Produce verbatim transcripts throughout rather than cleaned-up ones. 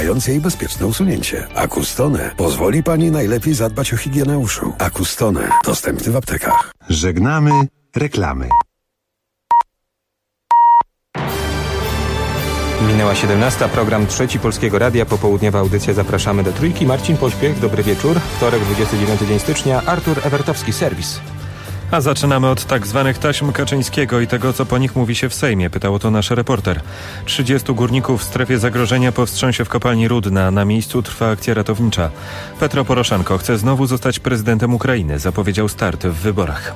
jej bezpieczne usunięcie. Acustone pozwoli Pani najlepiej zadbać o higienę uszu. Acustone. Dostępny w aptekach. Żegnamy reklamy. Minęła siedemnasta, program Trzeci Polskiego Radia, popołudniowa audycja. Zapraszamy do Trójki. Marcin Pośpiech, dobry wieczór. Wtorek, dwudziestego dziewiątego dzień stycznia. Artur Ewertowski, serwis. A zaczynamy od tak zwanych taśm Kaczyńskiego i tego, co po nich mówi się w Sejmie. Pytał o to nasz reporter. trzydziestu górników w strefie zagrożenia po wstrząsie w kopalni Rudna. Na miejscu trwa akcja ratownicza. Petro Poroszenko chce znowu zostać prezydentem Ukrainy. Zapowiedział start w wyborach.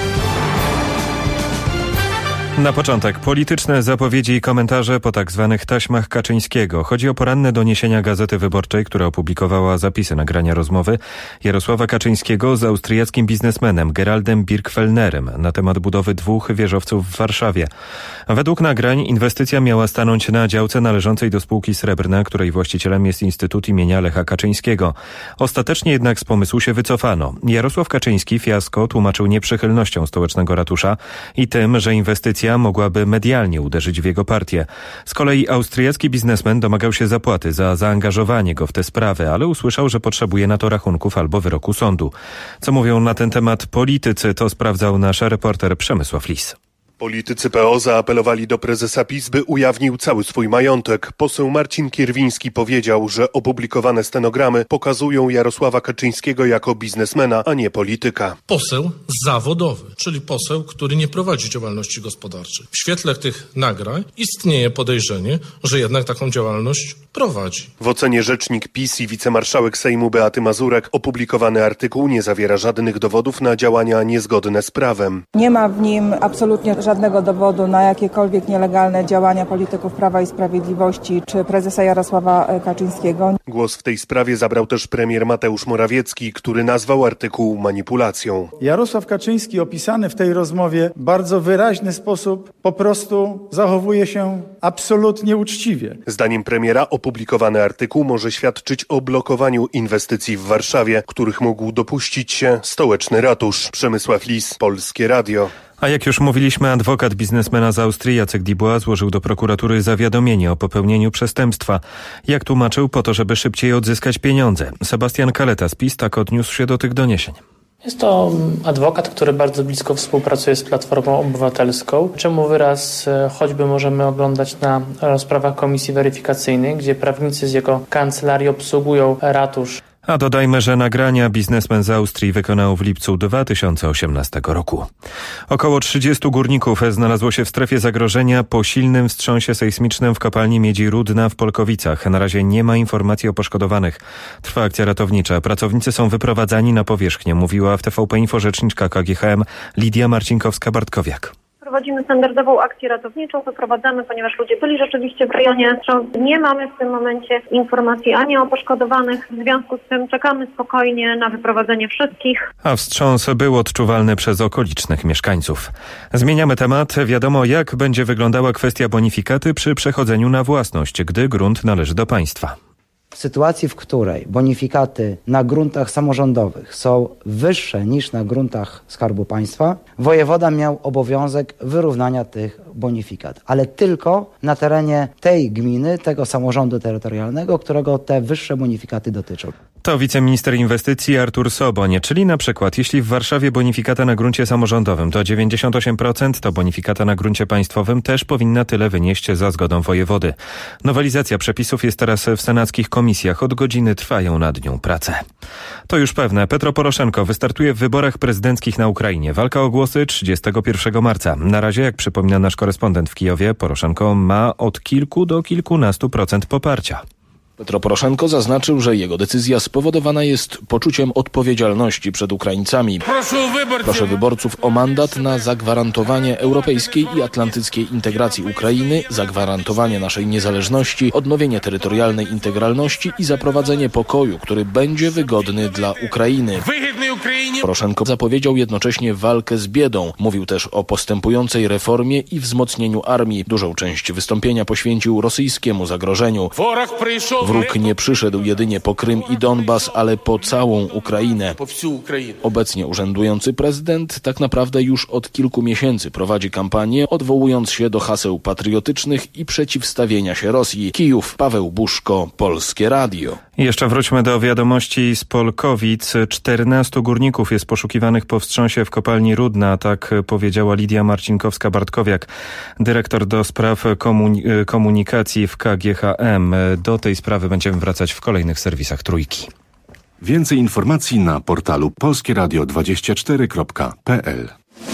Na początek polityczne zapowiedzi i komentarze po tak zwanych taśmach Kaczyńskiego. Chodzi o poranne doniesienia Gazety Wyborczej, która opublikowała zapisy nagrania rozmowy Jarosława Kaczyńskiego z austriackim biznesmenem Geraldem Birkfellnerem na temat budowy dwóch wieżowców w Warszawie. Według nagrań inwestycja miała stanąć na działce należącej do spółki Srebrna, której właścicielem jest Instytut imienia Lecha Kaczyńskiego. Ostatecznie jednak z pomysłu się wycofano. Jarosław Kaczyński fiasko tłumaczył nieprzychylnością stołecznego ratusza i tym, że inwestycja mogłaby medialnie uderzyć w jego partię. Z kolei austriacki biznesmen domagał się zapłaty za zaangażowanie go w tę sprawę, ale usłyszał, że potrzebuje na to rachunków albo wyroku sądu. Co mówią na ten temat politycy, to sprawdzał nasz reporter Przemysław Lis. Politycy P O zaapelowali do prezesa PiS, by ujawnił cały swój majątek. Poseł Marcin Kierwiński powiedział, że opublikowane stenogramy pokazują Jarosława Kaczyńskiego jako biznesmena, a nie polityka. Poseł zawodowy, czyli poseł, który nie prowadzi działalności gospodarczej. W świetle tych nagrań istnieje podejrzenie, że jednak taką działalność prowadzi. W ocenie rzecznik PiS i wicemarszałek Sejmu Beaty Mazurek opublikowany artykuł nie zawiera żadnych dowodów na działania niezgodne z prawem. Nie ma w nim absolutnie żadnego dowodu na jakiekolwiek nielegalne działania polityków Prawa i Sprawiedliwości czy prezesa Jarosława Kaczyńskiego. Głos w tej sprawie zabrał też premier Mateusz Morawiecki, który nazwał artykuł manipulacją. Jarosław Kaczyński opisany w tej rozmowie w bardzo wyraźny sposób po prostu zachowuje się absolutnie uczciwie. Zdaniem premiera opublikowany artykuł może świadczyć o blokowaniu inwestycji w Warszawie, których mógł dopuścić się stołeczny ratusz. Przemysław Lis, Polskie Radio. A jak już mówiliśmy, adwokat biznesmena z Austrii Jacek Dubois złożył do prokuratury zawiadomienie o popełnieniu przestępstwa. Jak tłumaczył, po to, żeby szybciej odzyskać pieniądze. Sebastian Kaleta z PiS tak odniósł się do tych doniesień. Jest to adwokat, który bardzo blisko współpracuje z Platformą Obywatelską, czemu wyraz choćby możemy oglądać na rozprawach komisji weryfikacyjnej, gdzie prawnicy z jego kancelarii obsługują ratusz. A dodajmy, że nagrania biznesmen z Austrii wykonał w lipcu dwa tysiące osiemnastego roku. Około trzydziestu górników znalazło się w strefie zagrożenia po silnym wstrząsie sejsmicznym w kopalni miedzi Rudna w Polkowicach. Na razie nie ma informacji o poszkodowanych. Trwa akcja ratownicza. Pracownicy są wyprowadzani na powierzchnię, mówiła w T V P Info rzeczniczka K G H M Lidia Marcinkowska-Bartkowiak. Prowadzimy standardową akcję ratowniczą, wyprowadzamy, ponieważ ludzie byli rzeczywiście w rejonie. Nie mamy w tym momencie informacji ani o poszkodowanych. W związku z tym czekamy spokojnie na wyprowadzenie wszystkich. A wstrząs był odczuwalny przez okolicznych mieszkańców. Zmieniamy temat. Wiadomo, jak będzie wyglądała kwestia bonifikaty przy przechodzeniu na własność, gdy grunt należy do państwa. W sytuacji, w której bonifikaty na gruntach samorządowych są wyższe niż na gruntach Skarbu Państwa, wojewoda miał obowiązek wyrównania tych bonifikat, ale tylko na terenie tej gminy, tego samorządu terytorialnego, którego te wyższe bonifikaty dotyczą. To wiceminister inwestycji Artur Soboń, czyli na przykład jeśli w Warszawie bonifikata na gruncie samorządowym to dziewięćdziesiąt osiem procent, to bonifikata na gruncie państwowym też powinna tyle wynieść za zgodą wojewody. Nowelizacja przepisów jest teraz w senackich komisjach. Od godziny trwają nad nią prace. To już pewne. Petro Poroszenko wystartuje w wyborach prezydenckich na Ukrainie. Walka o głosy trzydziestego pierwszego marca. Na razie, jak przypomina nasz korespondent w Kijowie, Poroszenko ma od kilku do kilkunastu procent poparcia. Petro Poroszenko zaznaczył, że jego decyzja spowodowana jest poczuciem odpowiedzialności przed Ukraińcami. Proszę wyborców o mandat na zagwarantowanie europejskiej i atlantyckiej integracji Ukrainy, zagwarantowanie naszej niezależności, odnowienie terytorialnej integralności i zaprowadzenie pokoju, który będzie wygodny dla Ukrainy. Poroszenko zapowiedział jednocześnie walkę z biedą. Mówił też o postępującej reformie i wzmocnieniu armii. Dużą część wystąpienia poświęcił rosyjskiemu zagrożeniu. Wróg nie przyszedł jedynie po Krym i Donbas, ale po całą Ukrainę. Obecnie urzędujący prezydent tak naprawdę już od kilku miesięcy prowadzi kampanię, odwołując się do haseł patriotycznych i przeciwstawienia się Rosji. Kijów, Paweł Buszko, Polskie Radio. I jeszcze wróćmy do wiadomości z Polkowic. czternastu górników jest poszukiwanych po wstrząsie w kopalni Rudna, tak powiedziała Lidia Marcinkowska-Bartkowiak, dyrektor do spraw komun- komunikacji w K G H M. Do tej sprawy będziemy wracać w kolejnych serwisach Trójki. Więcej informacji na portalu polskie radio dwadzieścia cztery kropka p l.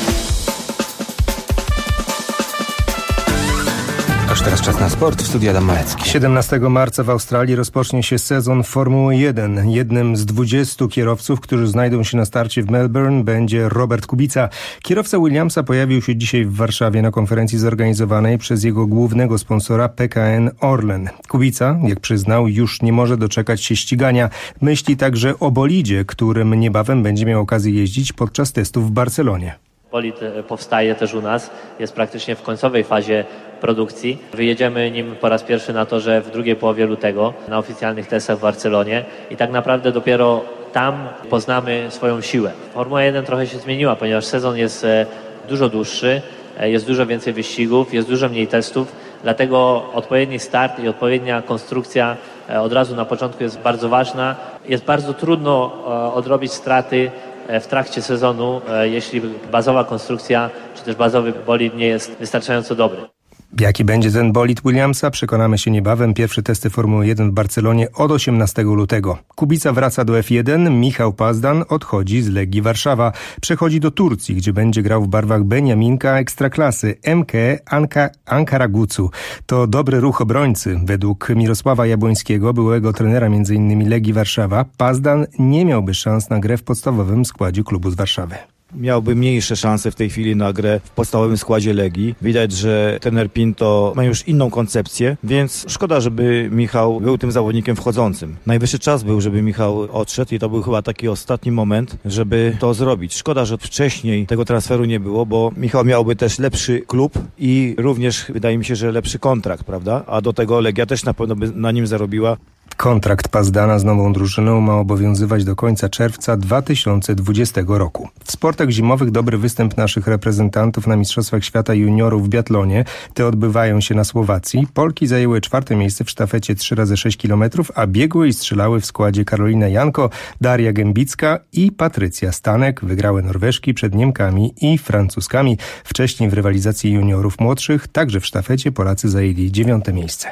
Aż teraz czas na sport. W studiu Adam Malecki. siedemnastego marca w Australii rozpocznie się sezon Formuły jeden. Jednym z dwudziestu kierowców, którzy znajdą się na starcie w Melbourne, będzie Robert Kubica. Kierowca Williamsa pojawił się dzisiaj w Warszawie na konferencji zorganizowanej przez jego głównego sponsora P K N Orlen. Kubica, jak przyznał, już nie może doczekać się ścigania. Myśli także o bolidzie, którym niebawem będzie miał okazję jeździć podczas testów w Barcelonie. Bolid powstaje też u nas, jest praktycznie w końcowej fazie produkcji. Wyjedziemy nim po raz pierwszy na torze w drugiej połowie lutego na oficjalnych testach w Barcelonie i tak naprawdę dopiero tam poznamy swoją siłę. Formuła jeden trochę się zmieniła, ponieważ sezon jest dużo dłuższy, jest dużo więcej wyścigów, jest dużo mniej testów, dlatego odpowiedni start i odpowiednia konstrukcja od razu na początku jest bardzo ważna. Jest bardzo trudno odrobić straty w trakcie sezonu, jeśli bazowa konstrukcja czy też bazowy bolid nie jest wystarczająco dobry. Jaki będzie ten bolid Williamsa? Przekonamy się niebawem. Pierwsze testy Formuły jeden w Barcelonie od osiemnastego lutego. Kubica wraca do F jeden, Michał Pazdan odchodzi z Legii Warszawa. Przechodzi do Turcji, gdzie będzie grał w barwach Beniaminka Ekstraklasy M K Anka, Ankaragucu. To dobry ruch obrońcy. Według Mirosława Jabłońskiego, byłego trenera między innymi Legii Warszawa, Pazdan nie miałby szans na grę w podstawowym składzie klubu z Warszawy. Miałby mniejsze szanse w tej chwili na grę w podstawowym składzie Legii. Widać, że trener Pinto ma już inną koncepcję, więc szkoda, żeby Michał był tym zawodnikiem wchodzącym. Najwyższy czas był, żeby Michał odszedł i to był chyba taki ostatni moment, żeby to zrobić. Szkoda, że wcześniej tego transferu nie było, bo Michał miałby też lepszy klub i również wydaje mi się, że lepszy kontrakt, prawda? A do tego Legia też na pewno by na nim zarobiła. Kontrakt Pazdana z nową drużyną ma obowiązywać do końca czerwca dwa tysiące dwudziestego roku. W sportach zimowych dobry występ naszych reprezentantów na Mistrzostwach Świata Juniorów w biatlonie. Te odbywają się na Słowacji. Polki zajęły czwarte miejsce w sztafecie trzy razy sześć kilometrów, a biegły i strzelały w składzie Karolina Janko, Daria Gębicka i Patrycja Stanek. Wygrały Norweżki przed Niemkami i Francuzkami. Wcześniej w rywalizacji juniorów młodszych, także w sztafecie, Polacy zajęli dziewiąte miejsce.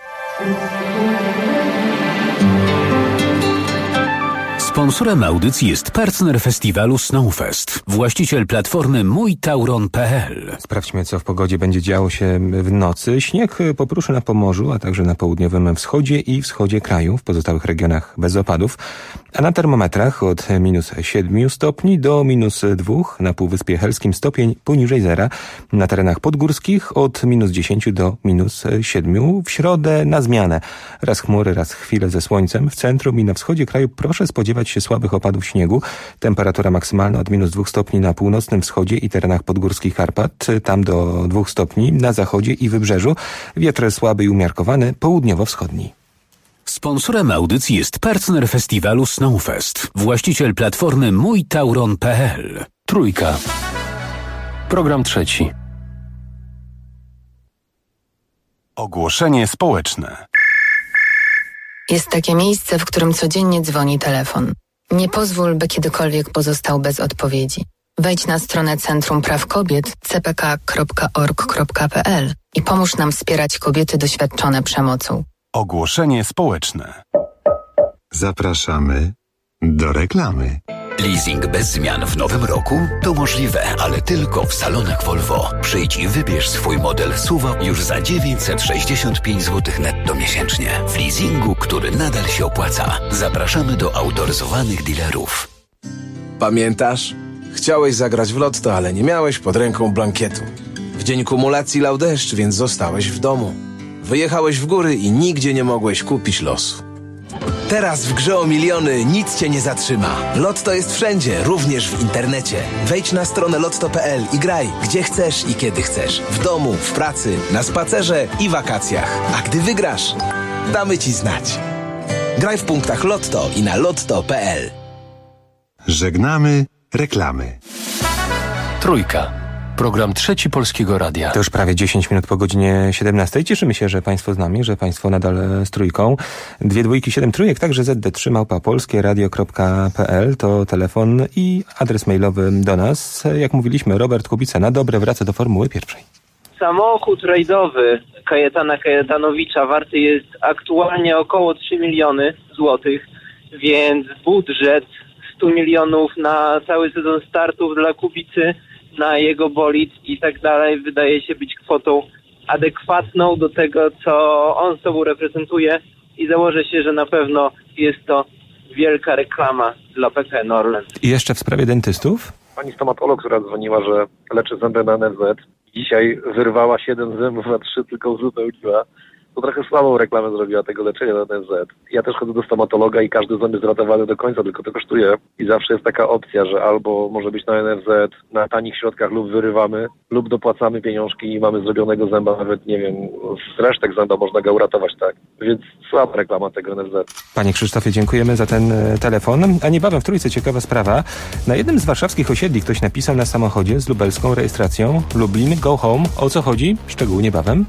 Sponsorem audycji jest partner festiwalu Snowfest, właściciel platformy mój tauron kropka p l. Sprawdźmy, co w pogodzie będzie działo się w nocy. Śnieg popruszy na Pomorzu, a także na południowym wschodzie i wschodzie kraju, w pozostałych regionach bez opadów. A na termometrach od minus siedmiu stopni do minus dwóch, na Półwyspie Helskim stopień poniżej zera, na terenach podgórskich od minus dziesięciu do minus siedmiu. W środę na zmianę. Raz chmury, raz chwilę ze słońcem. W centrum i na wschodzie kraju proszę spodziewać się słabych opadów śniegu. Temperatura maksymalna od minus dwóch stopni na północnym wschodzie i terenach podgórskich Karpat, tam do dwóch stopni na zachodzie i wybrzeżu. Wiatr słaby i umiarkowany, południowo-wschodni. Sponsorem audycji jest partner festiwalu Snowfest, właściciel platformy mój tauron kropka p l. Trójka. Program trzeci. Ogłoszenie społeczne. Jest takie miejsce, w którym codziennie dzwoni telefon. Nie pozwól, by kiedykolwiek pozostał bez odpowiedzi. Wejdź na stronę Centrum Praw Kobiet c p k kropka org kropka p l i pomóż nam wspierać kobiety doświadczone przemocą. Ogłoszenie społeczne. Zapraszamy do reklamy. Leasing bez zmian w nowym roku? To możliwe, ale tylko w salonach Volvo. Przyjdź i wybierz swój model S U V już za dziewięćset sześćdziesiąt pięć złotych netto miesięcznie. W leasingu, który nadal się opłaca. Zapraszamy do autoryzowanych dealerów. Pamiętasz? Chciałeś zagrać w lotto, ale nie miałeś pod ręką blankietu. W dzień kumulacji lał deszcz, więc zostałeś w domu. Wyjechałeś w góry i nigdzie nie mogłeś kupić losu. Teraz w grze o miliony nic cię nie zatrzyma. Lotto jest wszędzie, również w internecie. Wejdź na stronę lotto kropka p l i graj, gdzie chcesz i kiedy chcesz. W domu, w pracy, na spacerze i wakacjach. A gdy wygrasz, damy ci znać. Graj w punktach Lotto i na lotto kropka p l. Żegnamy reklamy. Trójka. Program Trzeci Polskiego Radia. To już prawie dziesięć minut po godzinie siedemnastej. Cieszymy się, że Państwo z nami, że Państwo nadal z trójką. Dwie dwójki, siedem trójek, także zet de trzy małpa polskie radio kropka p l to telefon i adres mailowy do nas. Jak mówiliśmy, Robert Kubica na dobre wraca do Formuły Pierwszej. Samochód rajdowy Kajetana Kajetanowicza warty jest aktualnie około trzy miliony złotych, więc budżet stu milionów na cały sezon startów dla Kubicy, na jego bolid i tak dalej wydaje się być kwotą adekwatną do tego, co on sobą reprezentuje i założę się, że na pewno jest to wielka reklama dla P K N Orlen. I jeszcze w sprawie dentystów? Pani stomatolog, która dzwoniła, że leczy zęby na N F Z, dzisiaj wyrwała siedem zębów, a trzy tylko uzupełniła. To trochę słabą reklamę zrobiła tego leczenia na N F Z. Ja też chodzę do stomatologa i każdy ząb jest ratowany do końca, tylko to kosztuje. I zawsze jest taka opcja, że albo może być na N F Z, na tanich środkach lub wyrywamy, lub dopłacamy pieniążki i mamy zrobionego zęba, nawet nie wiem, z resztek zęba można go uratować, tak. Więc słaba reklama tego N F Z. Panie Krzysztofie, dziękujemy za ten telefon. A niebawem w Trójce ciekawa sprawa. Na jednym z warszawskich osiedli ktoś napisał na samochodzie z lubelską rejestracją Lublin Go Home. O co chodzi? Szczegóły niebawem.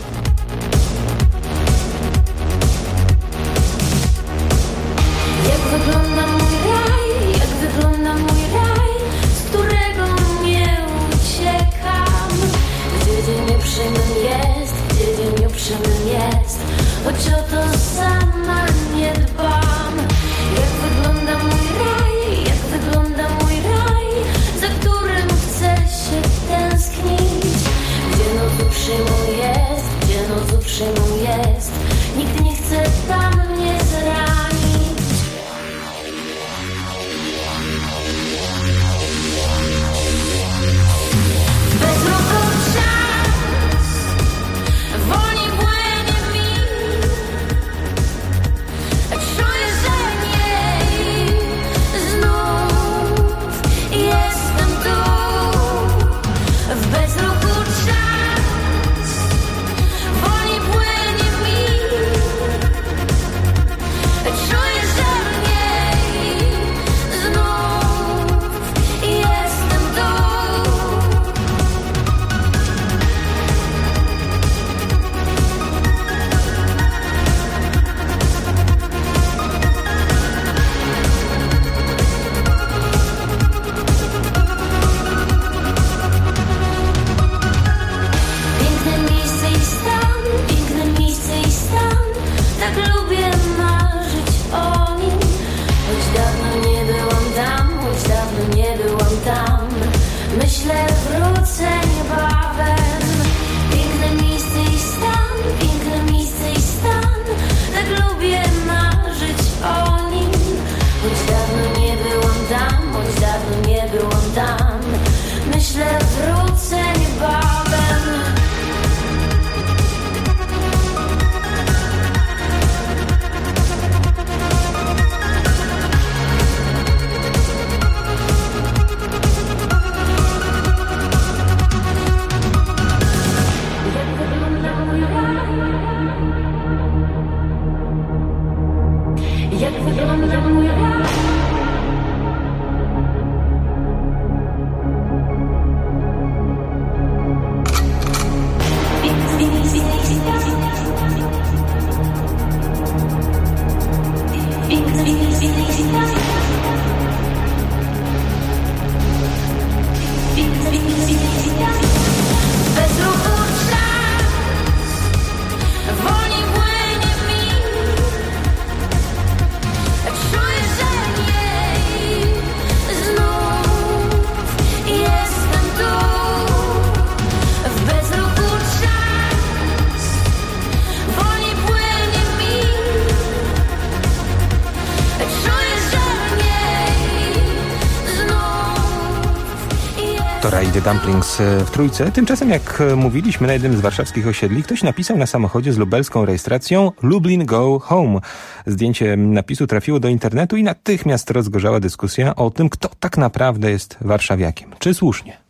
Rajdy Dumplings w Trójce. Tymczasem, jak mówiliśmy, na jednym z warszawskich osiedli ktoś napisał na samochodzie z lubelską rejestracją Lublin Go Home. Zdjęcie napisu trafiło do internetu i natychmiast rozgorzała dyskusja o tym, kto tak naprawdę jest warszawiakiem. Czy słusznie?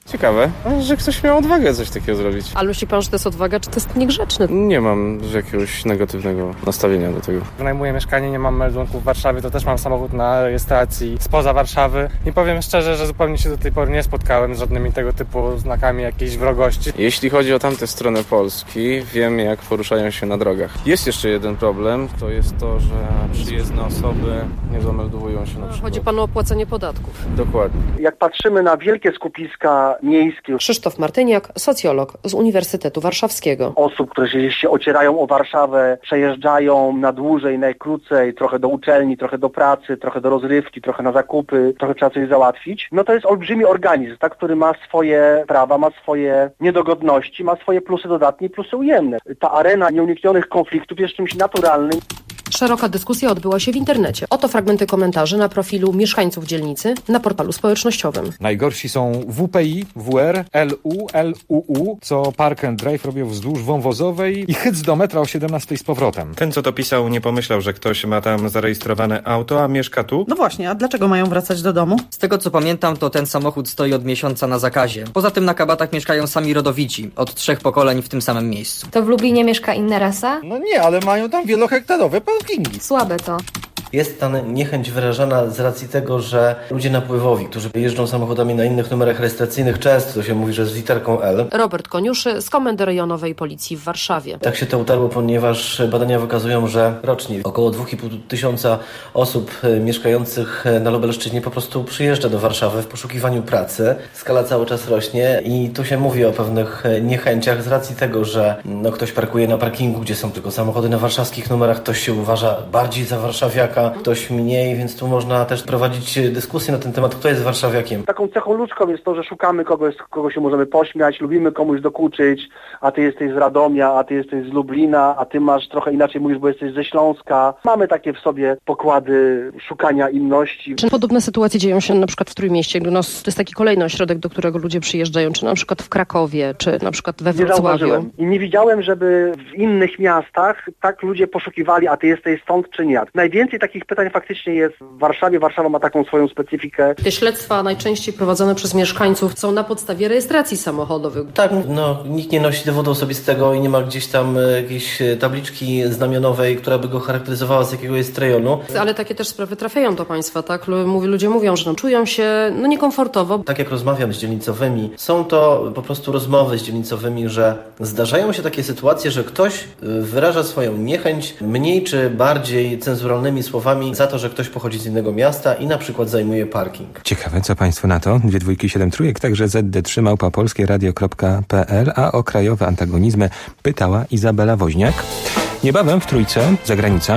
Ciekawe, że ktoś miał odwagę coś takiego zrobić. Ale myśli pan, że to jest odwaga, czy to jest niegrzeczne? Nie mam jakiegoś negatywnego nastawienia do tego. Wynajmuję mieszkanie, nie mam meldunków w Warszawie, to też mam samochód na rejestracji spoza Warszawy. I powiem szczerze, że zupełnie się do tej pory nie spotkałem z żadnymi tego typu znakami jakiejś wrogości. Jeśli chodzi o tamtę stronę Polski, wiem jak poruszają się na drogach. Jest jeszcze jeden problem, to jest to, że przyjezdne osoby nie zameldowują się na przykład. Chodzi panu o płacenie podatków. Dokładnie. Jak patrzymy na wielkie skupiska miejskie. Krzysztof Martyniak, socjolog z Uniwersytetu Warszawskiego. Osób, które się, się ocierają o Warszawę, przejeżdżają na dłużej, najkrócej, trochę do uczelni, trochę do pracy, trochę do rozrywki, trochę na zakupy, trochę trzeba coś załatwić. No to jest olbrzymi organizm, tak, który ma swoje prawa, ma swoje niedogodności, ma swoje plusy dodatnie i plusy ujemne. Ta arena nieuniknionych konfliktów jest czymś naturalnym. Szeroka dyskusja odbyła się w internecie. Oto fragmenty komentarzy na profilu mieszkańców dzielnicy na portalu społecznościowym. Najgorsi są W P I, W R, L U, L U U, co Park and Drive robią wzdłuż wąwozowej i hyc do metra o siedemnastej z powrotem. Ten, co to pisał, nie pomyślał, że ktoś ma tam zarejestrowane auto, a mieszka tu? No właśnie, a dlaczego mają wracać do domu? Z tego, co pamiętam, to ten samochód stoi od miesiąca na zakazie. Poza tym na Kabatach mieszkają sami rodowici, od trzech pokoleń w tym samym miejscu. To w Lublinie mieszka inna rasa? No nie, ale mają tam wielohektarowe parkingi. Słabe to. Jest ta niechęć wyrażana z racji tego, że ludzie napływowi, którzy jeżdżą samochodami na innych numerach rejestracyjnych, często się mówi, że z literką L. Robert Koniuszy z Komendy Rejonowej Policji w Warszawie. Tak się to utarło, ponieważ badania wykazują, że rocznie około dwa i pół tysiąca osób mieszkających na Lubelszczyźnie po prostu przyjeżdża do Warszawy w poszukiwaniu pracy. Skala cały czas rośnie i tu się mówi o pewnych niechęciach z racji tego, że no, ktoś parkuje na parkingu, gdzie są tylko samochody na warszawskich numerach, ktoś się uważa bardziej za warszawiaka, ktoś mniej, więc tu można też prowadzić dyskusję na ten temat, kto jest warszawiakiem. Taką cechą ludzką jest to, że szukamy kogoś, kogo się możemy pośmiać, lubimy komuś dokuczyć, a ty jesteś z Radomia, a ty jesteś z Lublina, a ty masz trochę inaczej mówisz, bo jesteś ze Śląska. Mamy takie w sobie pokłady szukania inności. Czy podobne sytuacje dzieją się na przykład w Trójmieście, gdy no, to jest taki kolejny ośrodek, do którego ludzie przyjeżdżają, czy na przykład w Krakowie, czy na przykład we Wrocławiu? Nie zauważyłem. I nie widziałem, żeby w innych miastach tak ludzie poszukiwali, a ty jesteś stąd czy nie. Najwięcej takich pytań faktycznie jest w Warszawie. Warszawa ma taką swoją specyfikę. Te śledztwa najczęściej prowadzone przez mieszkańców są na podstawie rejestracji samochodowych. Tak, no nikt nie nosi dowodu osobistego i nie ma gdzieś tam jakiejś tabliczki znamionowej, która by go charakteryzowała, z jakiego jest rejonu. Ale takie też sprawy trafiają do państwa, tak? Ludzie mówią, że no, czują się no, niekomfortowo. Tak jak rozmawiam z dzielnicowymi, są to po prostu rozmowy z dzielnicowymi, że zdarzają się takie sytuacje, że ktoś wyraża swoją niechęć mniej czy bardziej cenzuralnymi słowami za to, że ktoś pochodzi z innego miasta i na przykład zajmuje parking. Ciekawe, co państwo na to? Dwie dwójki, siedem trójek, także zet de trzy małpa polskie radio kropka pe el, a o krajowe antagonizmy pytała Izabela Woźniak. Niebawem w Trójce, zagranica.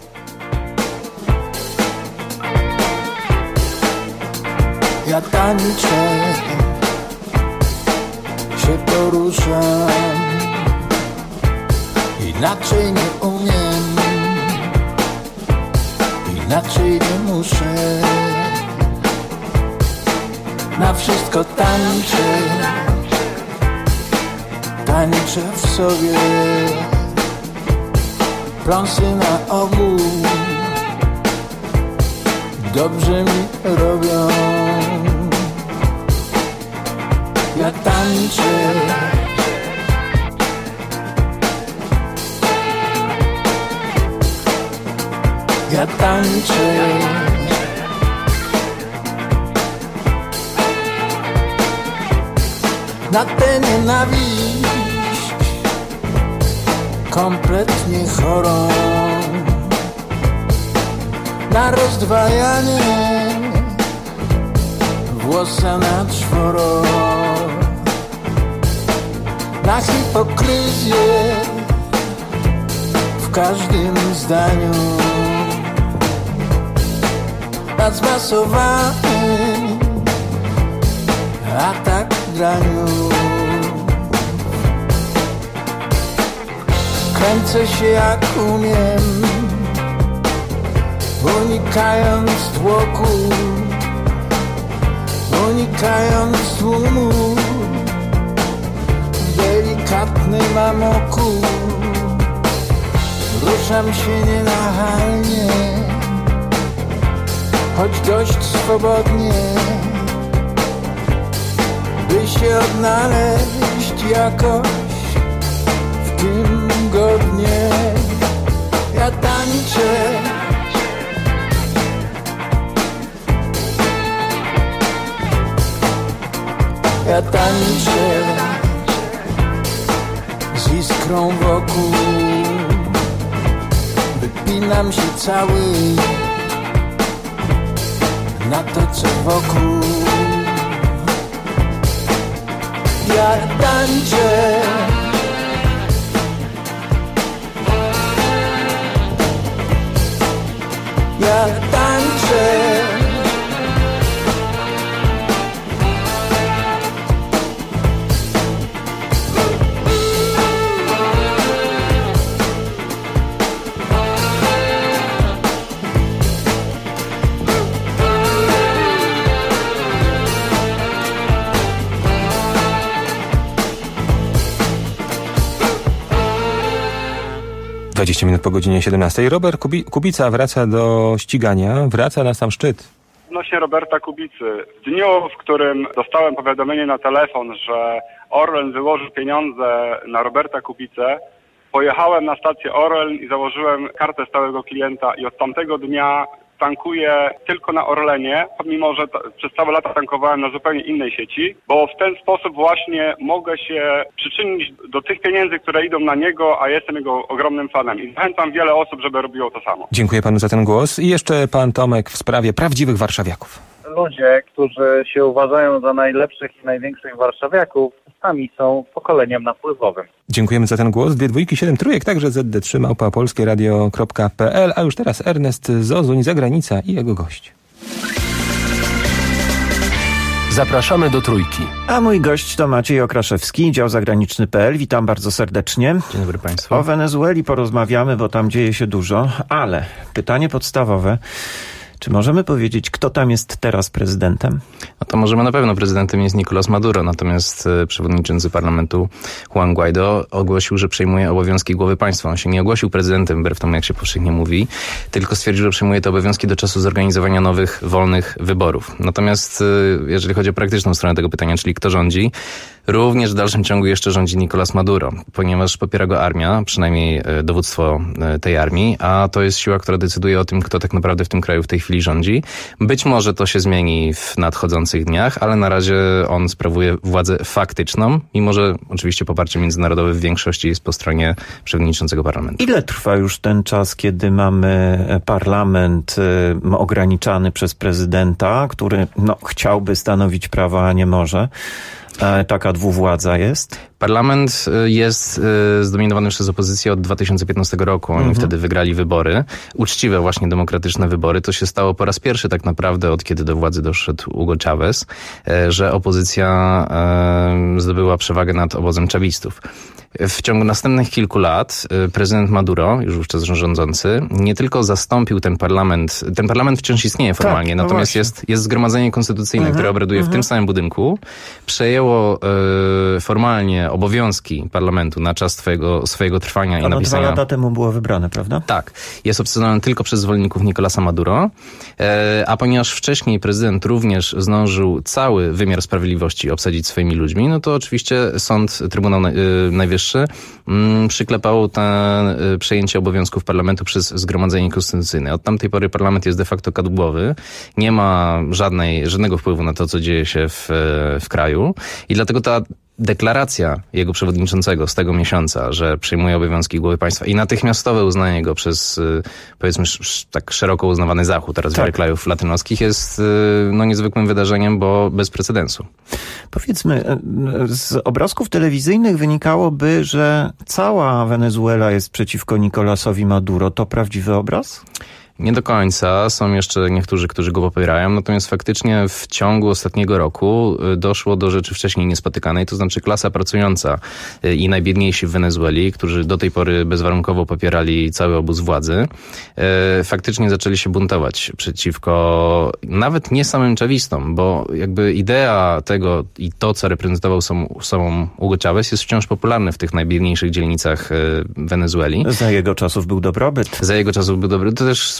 Ja tańczę, się poruszam, inaczej nie umiem, inaczej nie muszę. Na wszystko tańczę, tańczę w sobie, pląsy na ogół dobrze mi robią. Ja tańczę, ja tańczę, na tę nienawiść kompletnie chorą, na rozdwajanie włosa na czworo, na hipokryzję w każdym zdaniu, na zmasowany atak graniu. Kręcę się jak umiem, unikając tłoku, unikając tłumu, w delikatnym amoku. Ruszam się nienachalnie, choć dość swobodnie, by się odnaleźć jakoś w tym godnie. Ja tańczę, ja tańczę z iskrą wokół. Wypinam się cały na to, co wokół. Ja tańczę, ja tańczę. dwadzieścia minut po godzinie siedemnastej. Robert Kubi- Kubica wraca do ścigania, wraca na sam szczyt. Odnośnie Roberta Kubicy. W dniu, w którym dostałem powiadomienie na telefon, że Orlen wyłożył pieniądze na Roberta Kubicę, pojechałem na stację Orlen i założyłem kartę stałego klienta i od tamtego dnia tankuję tylko na Orlenie, mimo że t- przez całe lata tankowałem na zupełnie innej sieci, bo w ten sposób właśnie mogę się przyczynić do tych pieniędzy, które idą na niego, a jestem jego ogromnym fanem i zachęcam wiele osób, żeby robiło to samo. Dziękuję panu za ten głos. I jeszcze pan Tomek w sprawie prawdziwych warszawiaków. Ludzie, którzy się uważają za najlepszych i największych warszawiaków, sami są pokoleniem napływowym. Dziękujemy za ten głos. Dwie dwójki, siedem trójek, także zet de trzy małpa polskie radio kropka pe el, a już teraz Ernest Zozuń, Zagranica i jego gość. Zapraszamy do Trójki. A mój gość to Maciej Okraszewski, dział zagraniczny kropka pe el. Witam bardzo serdecznie. Dzień dobry Państwu. O Wenezueli porozmawiamy, bo tam dzieje się dużo, ale pytanie podstawowe. Czy możemy powiedzieć, kto tam jest teraz prezydentem? No to możemy na pewno. Prezydentem jest Nicolás Maduro, natomiast e, przewodniczący parlamentu Juan Guaido ogłosił, że przejmuje obowiązki głowy państwa. On się nie ogłosił prezydentem, wbrew temu jak się powszechnie mówi, tylko stwierdził, że przejmuje te obowiązki do czasu zorganizowania nowych, wolnych wyborów. Natomiast e, jeżeli chodzi o praktyczną stronę tego pytania, czyli kto rządzi, również w dalszym ciągu jeszcze rządzi Nicolás Maduro, ponieważ popiera go armia, przynajmniej e, dowództwo e, tej armii, a to jest siła, która decyduje o tym, kto tak naprawdę w tym kraju w tej chwili rządzi. Być może to się zmieni w nadchodzących dniach, ale na razie on sprawuje władzę faktyczną, mimo że oczywiście poparcie międzynarodowe w większości jest po stronie przewodniczącego parlamentu. Ile trwa już ten czas, kiedy mamy parlament y, ograniczany przez prezydenta, który no, chciałby stanowić prawa, a nie może? E, taka dwuwładza jest? Parlament jest zdominowany przez opozycję od dwa tysiące piętnastego roku. Oni mhm. wtedy wygrali wybory. Uczciwe, właśnie demokratyczne wybory. To się stało po raz pierwszy tak naprawdę od kiedy do władzy doszedł Hugo Chávez, że opozycja zdobyła przewagę nad obozem czawistów. W ciągu następnych kilku lat prezydent Maduro, już wówczas rządzący, nie tylko zastąpił ten parlament, ten parlament wciąż istnieje formalnie, tak, no natomiast jest, jest zgromadzenie konstytucyjne, mhm. które obraduje mhm. w tym samym budynku, przejęło e, formalnie obowiązki parlamentu na czas swojego, swojego trwania ono i napisania... dwa lata temu było wybrane, prawda? Tak. Jest obsadzony tylko przez zwolenników Nicolasa Maduro, e, a ponieważ wcześniej prezydent również zdążył cały wymiar sprawiedliwości obsadzić swoimi ludźmi, no to oczywiście sąd, Trybunał e, Najwyższy mm, przyklepał te e, przejęcie obowiązków parlamentu przez zgromadzenie konstytucyjne. Od tamtej pory parlament jest de facto kadłubowy, nie ma żadnej, żadnego wpływu na to, co dzieje się w, w kraju i dlatego ta deklaracja jego przewodniczącego z tego miesiąca, że przejmuje obowiązki głowy państwa i natychmiastowe uznanie go przez, powiedzmy, tak szeroko uznawany Zachód, teraz tak. wiele krajów latynoskich, jest no, niezwykłym wydarzeniem, bo bez precedensu. Powiedzmy, z obrazków telewizyjnych wynikałoby, że cała Wenezuela jest przeciwko Nicolasowi Maduro. To prawdziwy obraz? Nie do końca. Są jeszcze niektórzy, którzy go popierają. Natomiast faktycznie w ciągu ostatniego roku doszło do rzeczy wcześniej niespotykanej. To znaczy klasa pracująca i najbiedniejsi w Wenezueli, którzy do tej pory bezwarunkowo popierali cały obóz władzy, faktycznie zaczęli się buntować przeciwko nawet nie samym czawistom, bo jakby idea tego i to, co reprezentował sobą Hugo Chávez, jest wciąż popularne w tych najbiedniejszych dzielnicach Wenezueli. Za jego czasów był dobrobyt. Za jego czasów był dobrobyt. To też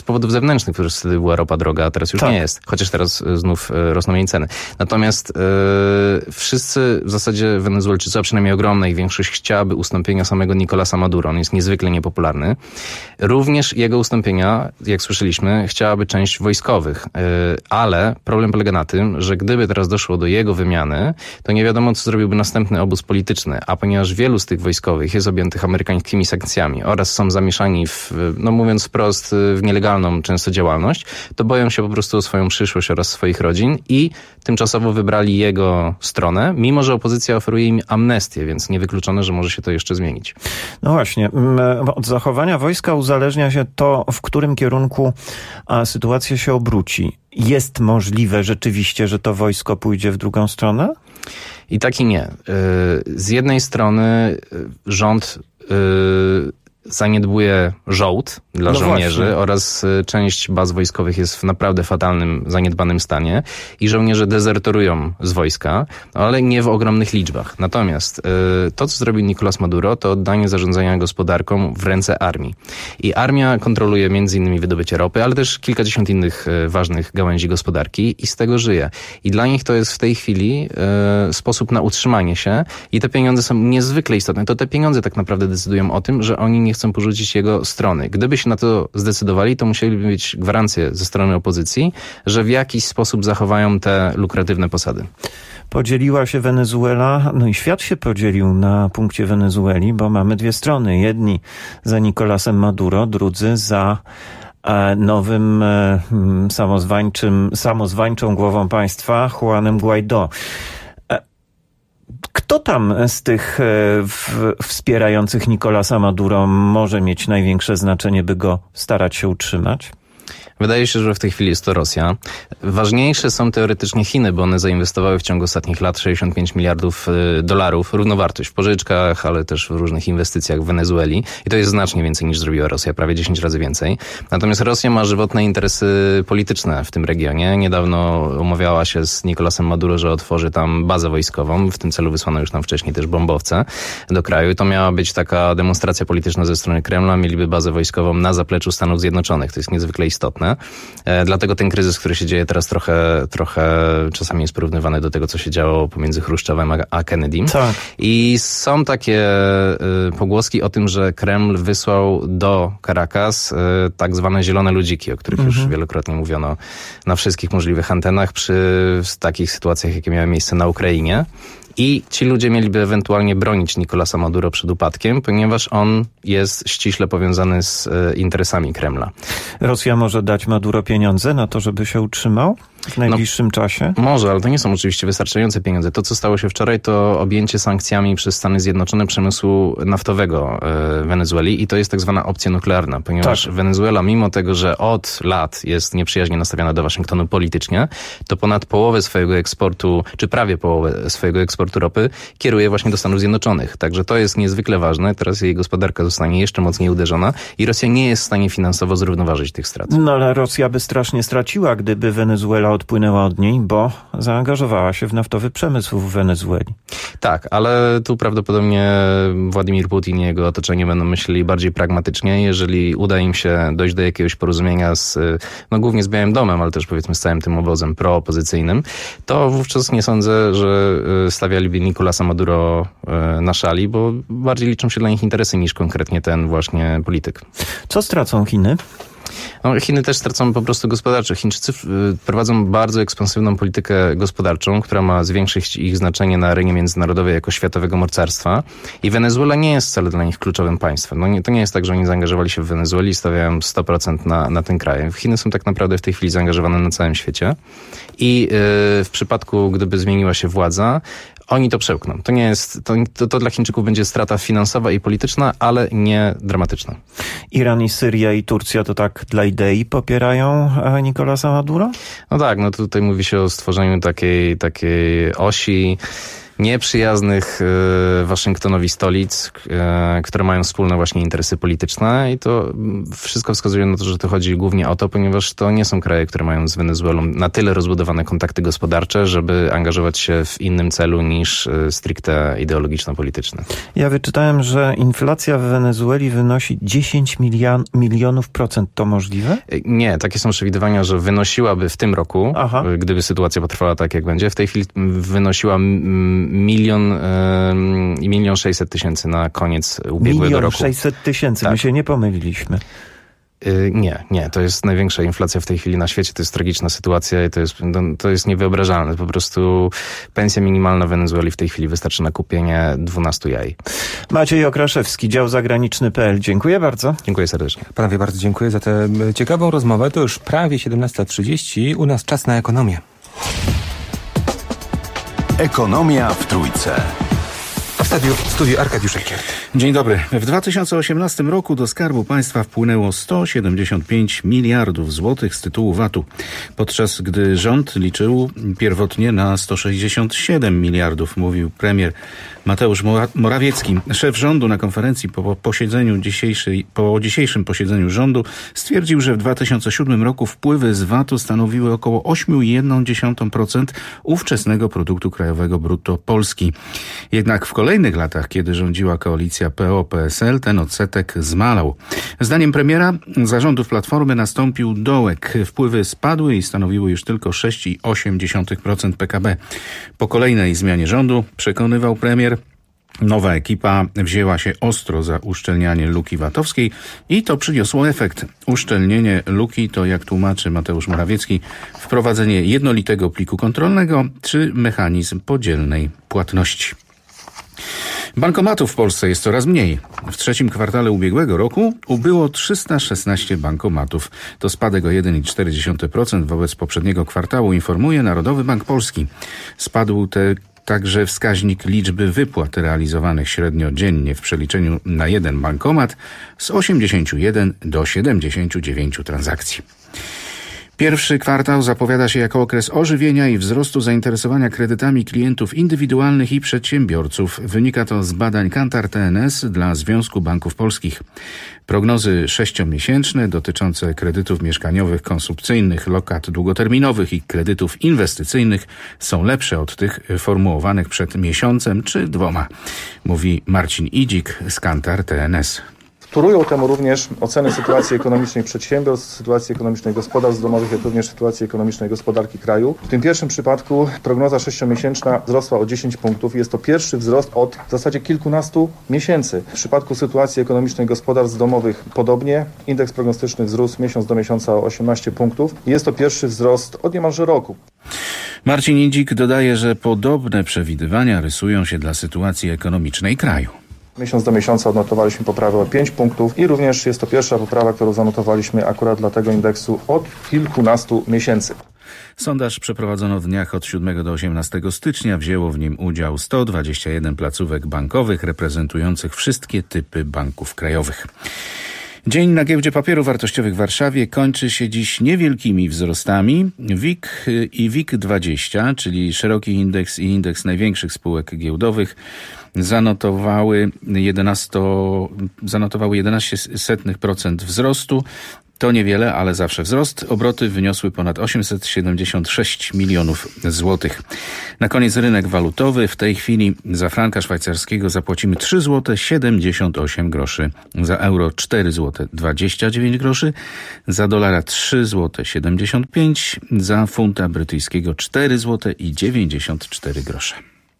powodów zewnętrznych, przecież wtedy była ropa droga, a teraz już tak. nie jest. Chociaż teraz znów rosną jej ceny. Natomiast yy, wszyscy w zasadzie Wenezuelczycy, a przynajmniej ogromna ich większość, chciałaby ustąpienia samego Nicolasa Maduro. On jest niezwykle niepopularny. Również jego ustąpienia, jak słyszeliśmy, chciałaby część wojskowych. Yy, ale problem polega na tym, że gdyby teraz doszło do jego wymiany, to nie wiadomo, co zrobiłby następny obóz polityczny. A ponieważ wielu z tych wojskowych jest objętych amerykańskimi sankcjami oraz są zamieszani w, no mówiąc wprost, w nielegalną często działalność, to boją się po prostu o swoją przyszłość oraz swoich rodzin i tymczasowo wybrali jego stronę, mimo że opozycja oferuje im amnestię, więc niewykluczone, że może się to jeszcze zmienić. No właśnie, od zachowania wojska uzależnia się to, w którym kierunku sytuacja się obróci. Jest możliwe rzeczywiście, że to wojsko pójdzie w drugą stronę? I tak i nie. Z jednej strony rząd zaniedbuje żołd dla no żołnierzy właśnie. oraz część baz wojskowych jest w naprawdę fatalnym, zaniedbanym stanie i żołnierze dezerterują z wojska, ale nie w ogromnych liczbach. Natomiast y, to, co zrobił Nicolás Maduro, to oddanie zarządzania gospodarką w ręce armii. I armia kontroluje między innymi wydobycie ropy, ale też kilkadziesiąt innych y, ważnych gałęzi gospodarki i z tego żyje. I dla nich to jest w tej chwili y, sposób na utrzymanie się i te pieniądze są niezwykle istotne. To te pieniądze tak naprawdę decydują o tym, że oni nie chcą porzucić jego strony. Gdyby się na to zdecydowali, to musieliby mieć gwarancję ze strony opozycji, że w jakiś sposób zachowają te lukratywne posady. Podzieliła się Wenezuela, no i świat się podzielił na punkcie Wenezueli, bo mamy dwie strony. Jedni za Nicolásem Maduro, drudzy za e, nowym e, samozwańczym, samozwańczą głową państwa Juanem Guaidó. Kto tam z tych w, wspierających Nicolasa Maduro może mieć największe znaczenie, by go starać się utrzymać? Wydaje się, że w tej chwili jest to Rosja. Ważniejsze są teoretycznie Chiny, bo one zainwestowały w ciągu ostatnich lat sześćdziesiąt pięć miliardów dolarów, równowartość w pożyczkach, ale też w różnych inwestycjach w Wenezueli. I to jest znacznie więcej niż zrobiła Rosja, prawie dziesięć razy więcej. Natomiast Rosja ma żywotne interesy polityczne w tym regionie. Niedawno umawiała się z Nicolásem Maduro, że otworzy tam bazę wojskową. W tym celu wysłano już tam wcześniej też bombowce do kraju. I to miała być taka demonstracja polityczna ze strony Kremla. Mieliby bazę wojskową na zapleczu Stanów Zjednoczonych. To jest niezwykle istotne. E, dlatego ten kryzys, który się dzieje teraz trochę, trochę czasami jest porównywany do tego, co się działo pomiędzy Chruszczowem a, a Kennedym. Tak. I są takie y, pogłoski o tym, że Kreml wysłał do Caracas y, tak zwane zielone ludziki, o których mhm. już wielokrotnie mówiono na wszystkich możliwych antenach przy takich sytuacjach, jakie miały miejsce na Ukrainie. I ci ludzie mieliby ewentualnie bronić Nicolasa Maduro przed upadkiem, ponieważ on jest ściśle powiązany z e, interesami Kremla. Rosja może dać Maduro pieniądze na to, żeby się utrzymał w najbliższym no, czasie? Może, ale to nie są oczywiście wystarczające pieniądze. To, co stało się wczoraj, to objęcie sankcjami przez Stany Zjednoczone przemysłu naftowego e, Wenezueli i to jest tak zwana opcja nuklearna, ponieważ tak. Wenezuela, mimo tego, że od lat jest nieprzyjaźnie nastawiona do Waszyngtonu politycznie, to ponad połowę swojego eksportu, czy prawie połowę swojego eksportu ropy kieruje właśnie do Stanów Zjednoczonych. Także to jest niezwykle ważne. Teraz jej gospodarka zostanie jeszcze mocniej uderzona i Rosja nie jest w stanie finansowo zrównoważyć tych strat. No ale Rosja by strasznie straciła, gdyby Wenezuela odpłynęła od niej, bo zaangażowała się w naftowy przemysł w Wenezueli. Tak, ale tu prawdopodobnie Władimir Putin i jego otoczenie będą myśleli bardziej pragmatycznie. Jeżeli uda im się dojść do jakiegoś porozumienia z, no głównie z Białym Domem, ale też powiedzmy z całym tym obozem proopozycyjnym, to wówczas nie sądzę, że stawialiby Nicolasa Maduro na szali, bo bardziej liczą się dla nich interesy niż konkretnie ten właśnie polityk. Co stracą Chiny? No, Chiny też stracą po prostu gospodarczo. Chińczycy prowadzą bardzo ekspansywną politykę gospodarczą, która ma zwiększyć ich znaczenie na arenie międzynarodowej jako światowego mocarstwa. I Wenezuela nie jest wcale dla nich kluczowym państwem. No nie, to nie jest tak, że oni zaangażowali się w Wenezueli i stawiają sto procent na, na ten kraj. Chiny są tak naprawdę w tej chwili zaangażowane na całym świecie. I yy, w przypadku, gdyby zmieniła się władza, oni to przełkną. To nie jest, to, to, to dla Chińczyków będzie strata finansowa i polityczna, ale nie dramatyczna. Iran i Syria i Turcja to tak dla idei popierają Nicolasa Maduro? No tak, no tutaj mówi się o stworzeniu takiej, takiej osi, nieprzyjaznych y, Waszyngtonowi stolic, y, które mają wspólne właśnie interesy polityczne i to wszystko wskazuje na to, że to chodzi głównie o to, ponieważ to nie są kraje, które mają z Wenezuelą na tyle rozbudowane kontakty gospodarcze, żeby angażować się w innym celu niż y, stricte ideologiczno-polityczny. Ja wyczytałem, że inflacja w Wenezueli wynosi dziesięć milion, milionów procent. To możliwe? Nie, takie są przewidywania, że wynosiłaby w tym roku, Aha. gdyby sytuacja potrwała tak, jak będzie. W tej chwili wynosiła milion i milion sześćset tysięcy na koniec ubiegłego milion roku. sześćset tysięcy, tak. My się nie pomyliliśmy. Yy, nie, nie, to jest największa inflacja w tej chwili na świecie, to jest tragiczna sytuacja i to jest, to jest niewyobrażalne. Po prostu pensja minimalna w Wenezueli w tej chwili wystarczy na kupienie dwunastu jaj. Maciej Okraszewski, dział zagraniczny kropka p l. Dziękuję bardzo. Dziękuję serdecznie. Panowie, bardzo dziękuję za tę ciekawą rozmowę. To już prawie siedemnasta trzydzieści. U nas czas na ekonomię. Ekonomia w Trójce. W studiu, w studiu Arkadiusz Ekiert. Dzień dobry. W dwa tysiące osiemnastym roku do Skarbu Państwa wpłynęło sto siedemdziesiąt pięć miliardów złotych z tytułu vatu, podczas gdy rząd liczył pierwotnie na sto sześćdziesiąt siedem miliardów, mówił premier Mateusz Morawiecki. Szef rządu na konferencji po posiedzeniu dzisiejszej, po dzisiejszym posiedzeniu rządu stwierdził, że w dwa tysiące siódmym roku wpływy z vatu stanowiły około osiem i jedna dziesiąta procent ówczesnego produktu krajowego brutto Polski. Jednak w kolejnych latach, kiedy rządziła koalicja P O P S L, ten odsetek zmalał. Zdaniem premiera zarządów Platformy nastąpił dołek. Wpływy spadły i stanowiły już tylko sześć i osiem dziesiątych procent P K B. Po kolejnej zmianie rządu, przekonywał premier, nowa ekipa wzięła się ostro za uszczelnianie luki vatowskiej i to przyniosło efekt. Uszczelnienie luki to, jak tłumaczy Mateusz Morawiecki, wprowadzenie jednolitego pliku kontrolnego czy mechanizm podzielnej płatności. Bankomatów w Polsce jest coraz mniej. W trzecim kwartale ubiegłego roku ubyło trzysta szesnaście bankomatów. To spadek o jeden i cztery dziesiąte procent wobec poprzedniego kwartału, informuje Narodowy Bank Polski. Spadł te także wskaźnik liczby wypłat realizowanych średnio dziennie w przeliczeniu na jeden bankomat z osiemdziesięciu jeden do siedemdziesięciu dziewięciu transakcji. Pierwszy kwartał zapowiada się jako okres ożywienia i wzrostu zainteresowania kredytami klientów indywidualnych i przedsiębiorców. Wynika to z badań Kantar T N S dla Związku Banków Polskich. Prognozy sześciomiesięczne dotyczące kredytów mieszkaniowych, konsumpcyjnych, lokat długoterminowych i kredytów inwestycyjnych są lepsze od tych formułowanych przed miesiącem czy dwoma, mówi Marcin Idzik z Kantar T N S. Wtórują temu również oceny sytuacji ekonomicznej przedsiębiorstw, sytuacji ekonomicznej gospodarstw domowych, jak również sytuacji ekonomicznej gospodarki kraju. W tym pierwszym przypadku prognoza sześciomiesięczna wzrosła o dziesięć punktów. Jest to pierwszy wzrost od w zasadzie kilkunastu miesięcy. W przypadku sytuacji ekonomicznej gospodarstw domowych podobnie. Indeks prognostyczny wzrósł miesiąc do miesiąca o osiemnaście punktów. Jest to pierwszy wzrost od niemalże roku. Marcin Idzik dodaje, że podobne przewidywania rysują się dla sytuacji ekonomicznej kraju. Miesiąc do miesiąca odnotowaliśmy poprawę o pięć punktów i również jest to pierwsza poprawa, którą zanotowaliśmy akurat dla tego indeksu od kilkunastu miesięcy. Sondaż przeprowadzono w dniach od siódmego do osiemnastego stycznia. Wzięło w nim udział sto dwadzieścia jeden placówek bankowych reprezentujących wszystkie typy banków krajowych. Dzień na giełdzie papierów wartościowych w Warszawie kończy się dziś niewielkimi wzrostami. W I K i W I K dwadzieścia, czyli szeroki indeks i indeks największych spółek giełdowych, zanotowały jedenaście, zanotowały jedenaście setnych procent wzrostu. To niewiele, ale zawsze wzrost. Obroty wyniosły ponad osiemset siedemdziesiąt sześć milionów złotych. Na koniec rynek walutowy. W tej chwili za franka szwajcarskiego zapłacimy trzy złote siedemdziesiąt osiem groszy. Za euro cztery złote dwadzieścia dziewięć groszy. Za dolara trzy złote siedemdziesiąt pięć. Za funta brytyjskiego cztery złote dziewięćdziesiąt cztery grosze.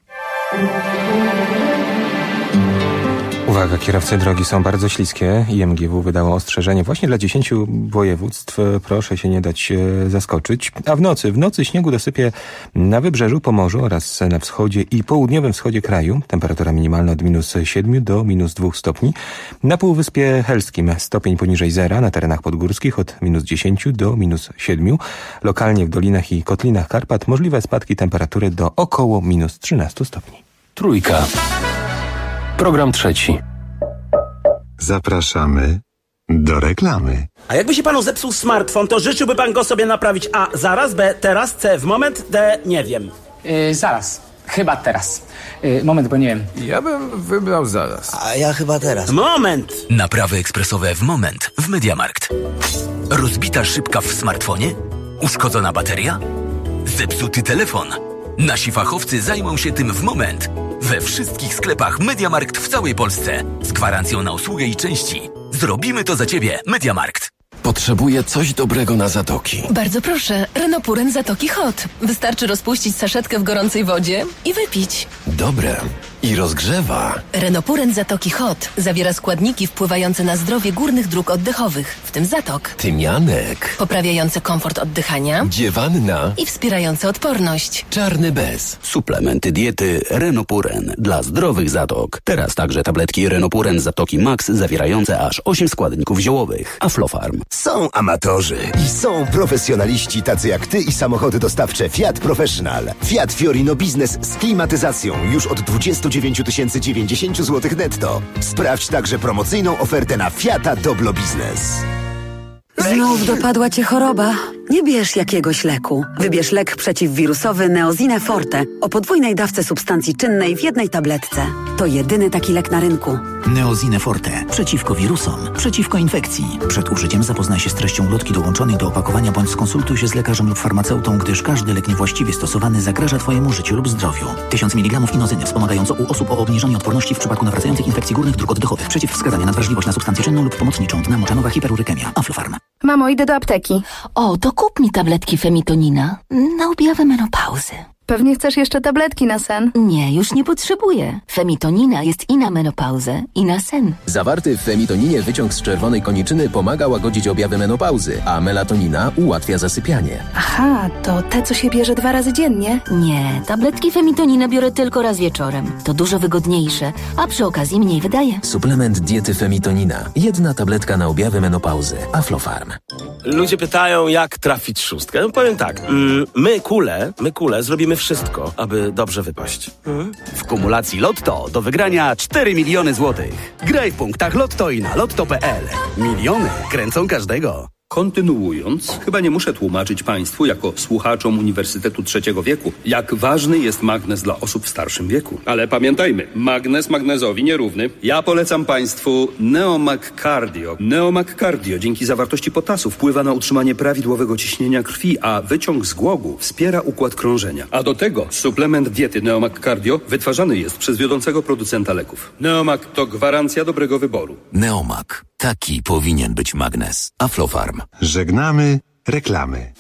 Uwaga, kierowcy drogi są bardzo śliskie. I M G W wydało ostrzeżenie właśnie dla dziesięciu województw. Proszę się nie dać zaskoczyć. A w nocy, w nocy śniegu dosypie na wybrzeżu, Pomorzu oraz na wschodzie i południowym wschodzie kraju. Temperatura minimalna od minus siedmiu do minus dwóch stopni. Na Półwyspie Helskim stopień poniżej zera, na terenach podgórskich od minus dziesięciu do minus siedmiu. Lokalnie w dolinach i kotlinach Karpat możliwe spadki temperatury do około minus trzynastu stopni. Trójka. Program trzeci. Zapraszamy do reklamy. A jakby się panu zepsuł smartfon, to życzyłby pan go sobie naprawić A zaraz, B teraz, C w moment, D nie wiem. Yy, zaraz. Chyba teraz. Yy, moment, bo nie wiem. Ja bym wybrał zaraz. A ja chyba teraz. Moment! Naprawy ekspresowe w moment w MediaMarkt. Rozbita szybka w smartfonie? Uszkodzona bateria? Zepsuty telefon? Nasi fachowcy zajmą się tym w moment. We wszystkich sklepach MediaMarkt w całej Polsce. Z gwarancją na usługę i części. Zrobimy to za Ciebie, MediaMarkt. Potrzebuję coś dobrego na zatoki. Bardzo proszę, Renopuren Zatoki Hot. Wystarczy rozpuścić saszetkę w gorącej wodzie i wypić. Dobre. I rozgrzewa. Renopuren Zatoki Hot zawiera składniki wpływające na zdrowie górnych dróg oddechowych, w tym zatok. Tymianek. Poprawiające komfort oddychania. Dziewanna. I wspierające odporność. Czarny bez. Suplementy diety Renopuren dla zdrowych zatok. Teraz także tabletki Renopuren Zatoki Max zawierające aż osiem składników ziołowych. Aflofarm. Są amatorzy i są profesjonaliści tacy jak ty i samochody dostawcze Fiat Professional. Fiat Fiorino Business z klimatyzacją już od dwudziestu dziewięciu tysięcy dziewięćdziesięciu złotych netto. Sprawdź także promocyjną ofertę na Fiata Doblo Business. Znów dopadła cię choroba? Nie bierz jakiegoś leku. Wybierz lek przeciwwirusowy Neozine Forte o podwójnej dawce substancji czynnej w jednej tabletce. To jedyny taki lek na rynku. Neozine Forte. Przeciwko wirusom, przeciwko infekcji. Przed użyciem zapoznaj się z treścią ulotki dołączonej do opakowania bądź skonsultuj się z lekarzem lub farmaceutą, gdyż każdy lek niewłaściwie stosowany zagraża Twojemu życiu lub zdrowiu. tysiąc miligramów inozyny wspomagająco u osób o obniżonej odporności w przypadku nawracających infekcji górnych dróg oddechowych. Przeciwwskazania na wrażliwość na substancję czynną lub pomocniczą. Dna moczanowa hiperurykemia. Aflofarm. Mamo, idę do apteki. O, to kup mi tabletki Femitonina na objawę menopauzy. Pewnie chcesz jeszcze tabletki na sen? Nie, już nie potrzebuję. Femitonina jest i na menopauzę, i na sen. Zawarty w femitoninie wyciąg z czerwonej koniczyny pomaga łagodzić objawy menopauzy, a melatonina ułatwia zasypianie. Aha, to te, co się bierze dwa razy dziennie? Nie, tabletki Femitonina biorę tylko raz wieczorem. To dużo wygodniejsze, a przy okazji mniej wydaje. Suplement diety Femitonina. Jedna tabletka na objawy menopauzy. Aflofarm. Ludzie pytają, jak trafić szóstkę. No powiem tak, mm, my kule, my kule zrobimy wszystko, aby dobrze wypaść. Hmm? W kumulacji Lotto do wygrania cztery miliony złotych. Graj w punktach Lotto i na lotto kropka p l. Miliony kręcą każdego. Kontynuując, chyba nie muszę tłumaczyć Państwu, jako słuchaczom Uniwersytetu Trzeciego Wieku, jak ważny jest magnez dla osób w starszym wieku. Ale pamiętajmy, magnez magnezowi nierówny. Ja polecam Państwu Neomag Cardio. Neomag Cardio dzięki zawartości potasu wpływa na utrzymanie prawidłowego ciśnienia krwi, a wyciąg z głogu wspiera układ krążenia. A do tego suplement diety Neomag Cardio wytwarzany jest przez wiodącego producenta leków. Neomag to gwarancja dobrego wyboru. Neomag. Taki powinien być magnes. Aflofarm. Żegnamy reklamy.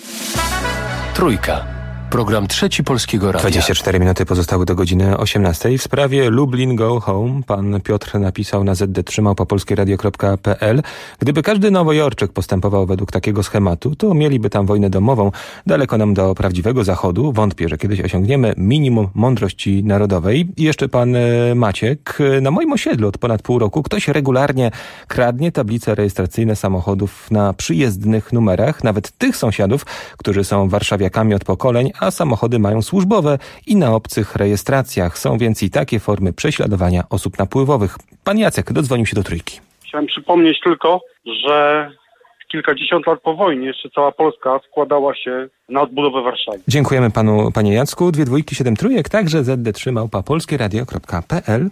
Trójka. Program Trzeci Polskiego Radia. dwadzieścia cztery minuty pozostały do godziny osiemnastej. W sprawie Lublin Go Home pan Piotr napisał na z d trzy małpa polskie radio kropka p l. Gdyby każdy nowojorczyk postępował według takiego schematu, to mieliby tam wojnę domową. Daleko nam do prawdziwego zachodu. Wątpię, że kiedyś osiągniemy minimum mądrości narodowej. I jeszcze pan Maciek. Na moim osiedlu od ponad pół roku ktoś regularnie kradnie tablice rejestracyjne samochodów na przyjezdnych numerach. Nawet tych sąsiadów, którzy są warszawiakami od pokoleń, a samochody mają służbowe i na obcych rejestracjach. Są więc i takie formy prześladowania osób napływowych. Pan Jacek dodzwonił się do Trójki. Chciałem przypomnieć tylko, że kilkadziesiąt lat po wojnie jeszcze cała Polska składała się na odbudowę Warszawy. Dziękujemy panu, panie Jacku. Dwie dwójki, siedem trójek, także z d trzy małpa polskie radio kropka p l.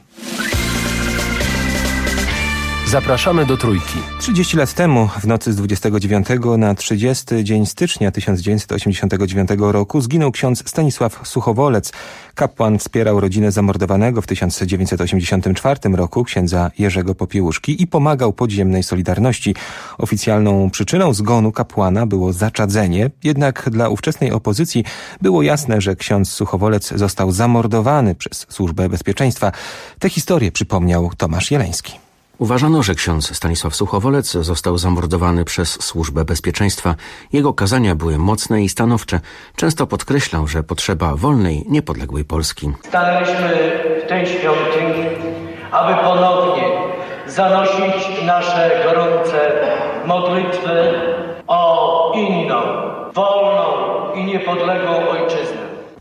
Zapraszamy do Trójki. trzydzieści lat temu, w nocy z dwudziestego dziewiątego na trzydziesty dzień stycznia tysiąc dziewięćset osiemdziesiątego dziewiątego roku zginął ksiądz Stanisław Suchowolec. Kapłan wspierał rodzinę zamordowanego w tysiąc dziewięćset osiemdziesiątym czwartym roku księdza Jerzego Popiełuszki i pomagał podziemnej Solidarności. Oficjalną przyczyną zgonu kapłana było zaczadzenie, jednak dla ówczesnej opozycji było jasne, że ksiądz Suchowolec został zamordowany przez Służbę Bezpieczeństwa. Tę historię przypomniał Tomasz Jeleński. Uważano, że ksiądz Stanisław Suchowolec został zamordowany przez Służbę Bezpieczeństwa. Jego kazania były mocne i stanowcze. Często podkreślał, że potrzeba wolnej, niepodległej Polski. Stanęliśmy w tej świątyni, aby ponownie zanosić nasze gorące modlitwy o inną, wolną i niepodległą ojczyznę.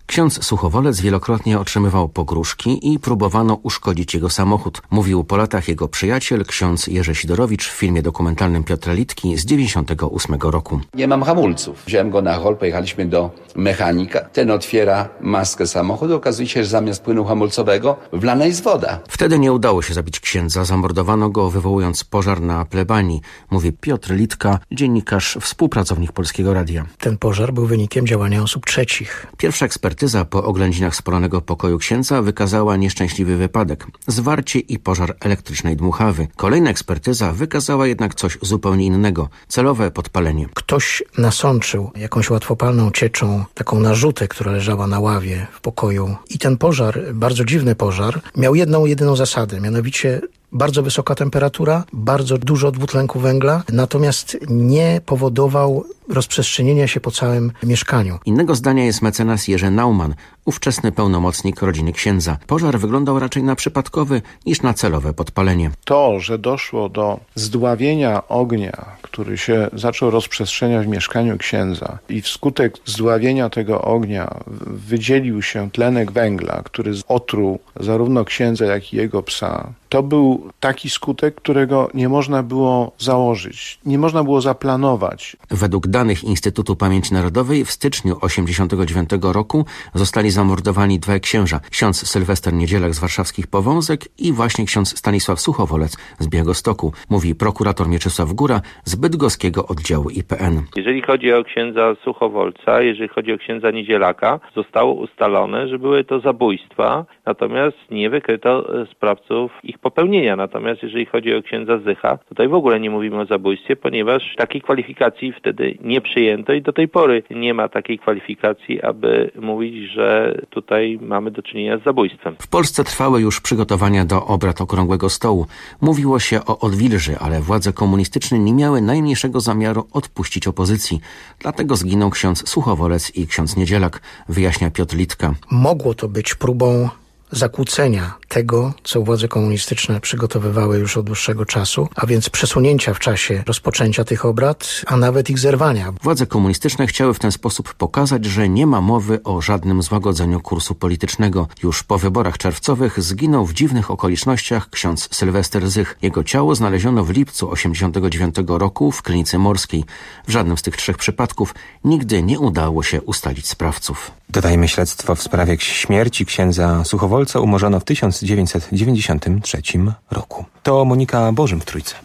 Ksiądz Suchowolec wielokrotnie otrzymywał pogróżki i próbowano uszkodzić jego samochód. Mówił po latach jego przyjaciel, ksiądz Jerzy Sidorowicz w filmie dokumentalnym Piotra Litki z dziewięćdziesiątego ósmego roku. Nie mam hamulców. Wziąłem go na hol, pojechaliśmy do mechanika. Ten otwiera maskę samochodu. Okazuje się, że zamiast płynu hamulcowego wlana jest woda. Wtedy nie udało się zabić księdza. Zamordowano go, wywołując pożar na plebanii. Mówi Piotr Litka, dziennikarz, współpracownik Polskiego Radia. Ten pożar był wynikiem działania osób trzecich. Pierwsza ekspertyza po oględzinach spalonego pokoju księdza wykazała nieszczęśliwy wypadek. Zwarcie i pożar elektrycznej dmuchawy. Kolejna ekspertyza wykazała jednak coś zupełnie innego. Celowe podpalenie. Ktoś nasączył jakąś łatwopalną cieczą taką narzutę, która leżała na ławie w pokoju. I ten pożar, bardzo dziwny pożar, miał jedną, jedyną zasadę, mianowicie bardzo wysoka temperatura, bardzo dużo dwutlenku węgla, natomiast nie powodował rozprzestrzenienia się po całym mieszkaniu. Innego zdania jest mecenas Jerzy Naumann, ówczesny pełnomocnik rodziny księdza. Pożar wyglądał raczej na przypadkowy niż na celowe podpalenie. To, że doszło do zdławienia ognia, który się zaczął rozprzestrzeniać w mieszkaniu księdza i wskutek zdławienia tego ognia wydzielił się tlenek węgla, który otruł zarówno księdza, jak i jego psa, to był taki skutek, którego nie można było założyć, nie można było zaplanować. Według danych Instytutu Pamięci Narodowej w styczniu osiemdziesiątego dziewiątego roku zostali zamordowani dwaj księża. Ksiądz Sylwester Niedzielak z warszawskich Powązek i właśnie ksiądz Stanisław Suchowolec z Białegostoku, mówi prokurator Mieczysław Góra z bydgoskiego oddziału I P N. Jeżeli chodzi o księdza Suchowolca, jeżeli chodzi o księdza Niedzielaka, zostało ustalone, że były to zabójstwa, natomiast nie wykryto sprawców ich popełnienia. Natomiast jeżeli chodzi o księdza Zycha, tutaj w ogóle nie mówimy o zabójstwie, ponieważ takiej kwalifikacji wtedy nie przyjęto i do tej pory nie ma takiej kwalifikacji, aby mówić, że tutaj mamy do czynienia z zabójstwem. W Polsce trwały już przygotowania do obrad Okrągłego Stołu. Mówiło się o odwilży, ale władze komunistyczne nie miały najmniejszego zamiaru odpuścić opozycji. Dlatego zginął ksiądz Suchowolec i ksiądz Niedzielak, wyjaśnia Piotr Litka. Mogło to być próbą zakłócenia tego, co władze komunistyczne przygotowywały już od dłuższego czasu, a więc przesunięcia w czasie rozpoczęcia tych obrad, a nawet ich zerwania. Władze komunistyczne chciały w ten sposób pokazać, że nie ma mowy o żadnym złagodzeniu kursu politycznego. Już po wyborach czerwcowych zginął w dziwnych okolicznościach ksiądz Sylwester Zych. Jego ciało znaleziono w lipcu osiemdziesiątego dziewiątego roku w Klinicy Morskiej. W żadnym z tych trzech przypadków nigdy nie udało się ustalić sprawców. Dodajmy, śledztwo w sprawie śmierci księdza Suchowolca umorzono w tysiąc dziewięćset dziewięćdziesiątym trzecim roku. To Monika Bożym w Trójce.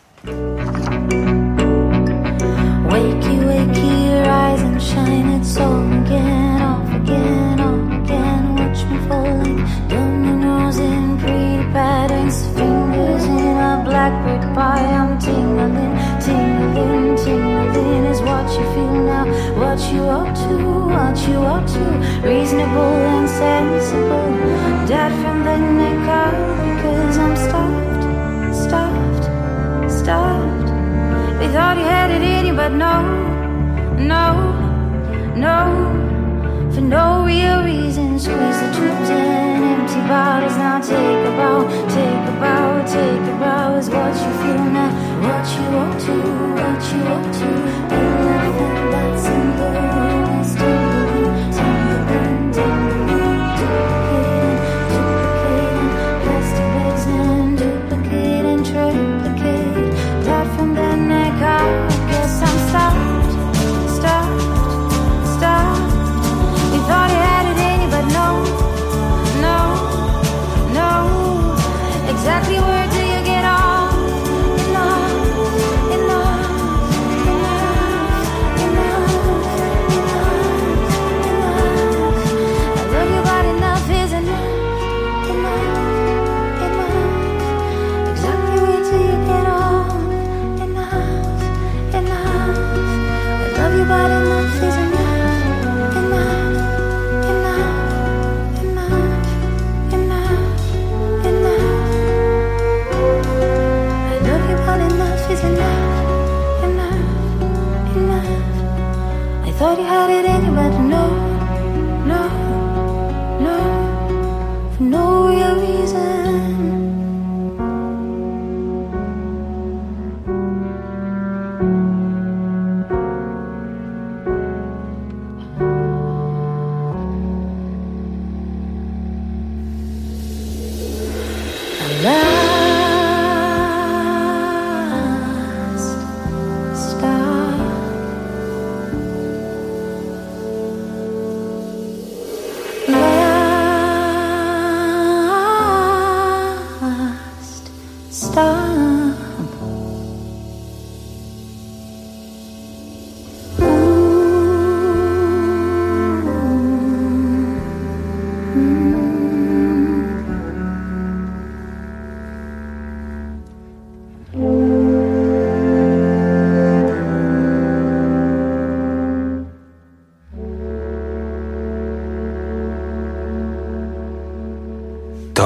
Wakey, wakey, rise and shine, it's on again, off again, on again, watch me falling, dominoes in pretty patterns, fingers in a blackbird pie, I'm tingling, tingling, tingling is what you feel now, what you ought to, what you ought to, reasonable and sensible, dead from the neck up, because I'm starved, starved, starved. We thought you had it in you, but no, no, no. For no real reason, squeeze the tubes and empty bottles. Now take a bow, take a bow, take a bow. Is what you feel now, what you ought to, what you ought to. Ain't nothing but simple as tumbling, tumbling, tumbling, duplicating, duplicating, plastic bags and duplicating, triplicate. Dead from the neck up, guess I'm stopped, stopped, stopped. We thought you had it in you, but no, no, no. Exactly where do you get off? Enough, enough, enough, enough, enough, enough. I love you, but enough is enough, enough, enough. Exactly where do you get off? Enough, enough. I love you, but enough is enough. Thought you had it in you, but no, no, no, for no real reason.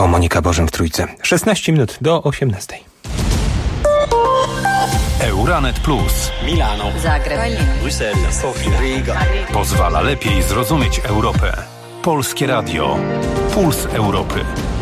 To Monika Bożem w Trójce. szesnaście minut do osiemnastej. Euranet Plus. Milano. Zagreb. Bruksela. Sofia. Riga. Pozwala lepiej zrozumieć Europę. Polskie Radio. Puls Europy.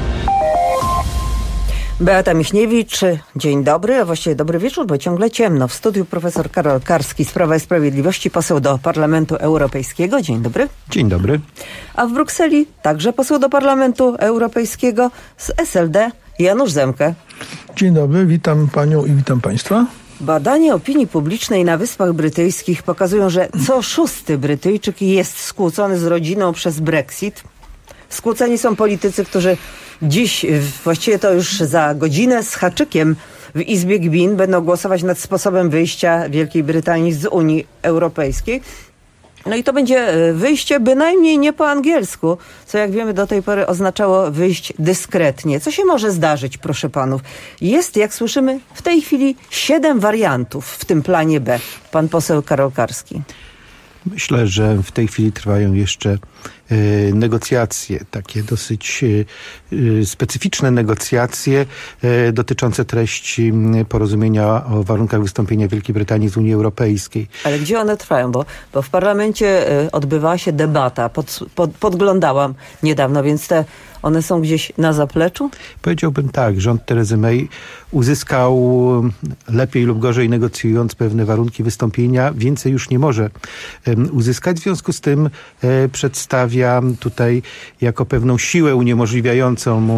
Beata Michniewicz, dzień dobry, a właściwie dobry wieczór, bo ciągle ciemno. W studiu profesor Karol Karski z Prawa i Sprawiedliwości, poseł do Parlamentu Europejskiego. Dzień dobry. Dzień dobry. A w Brukseli także poseł do Parlamentu Europejskiego z S L D Janusz Zemke. Dzień dobry, witam panią i witam państwa. Badania opinii publicznej na Wyspach Brytyjskich pokazują, że co szósty Brytyjczyk jest skłócony z rodziną przez Brexit. Skłóceni są politycy, którzy dziś, właściwie to już za godzinę z haczykiem w Izbie Gmin będą głosować nad sposobem wyjścia Wielkiej Brytanii z Unii Europejskiej. No i to będzie wyjście bynajmniej nie po angielsku, co jak wiemy do tej pory oznaczało wyjść dyskretnie. Co się może zdarzyć, proszę panów? Jest, jak słyszymy, w tej chwili siedem wariantów w tym planie B. Pan poseł Karol Karski. Myślę, że w tej chwili trwają jeszcze y, negocjacje, takie dosyć y, y, specyficzne negocjacje y, dotyczące treści y, porozumienia o warunkach wystąpienia Wielkiej Brytanii z Unii Europejskiej. Ale gdzie one trwają? Bo, bo w parlamencie y, odbywała się debata, pod, pod, podglądałam niedawno, więc te one są gdzieś na zapleczu? Powiedziałbym tak, rząd Terezy May uzyskał lepiej lub gorzej negocjując pewne warunki wystąpienia, więcej już nie może um, uzyskać. W związku z tym e, przedstawia tutaj jako pewną siłę uniemożliwiającą mu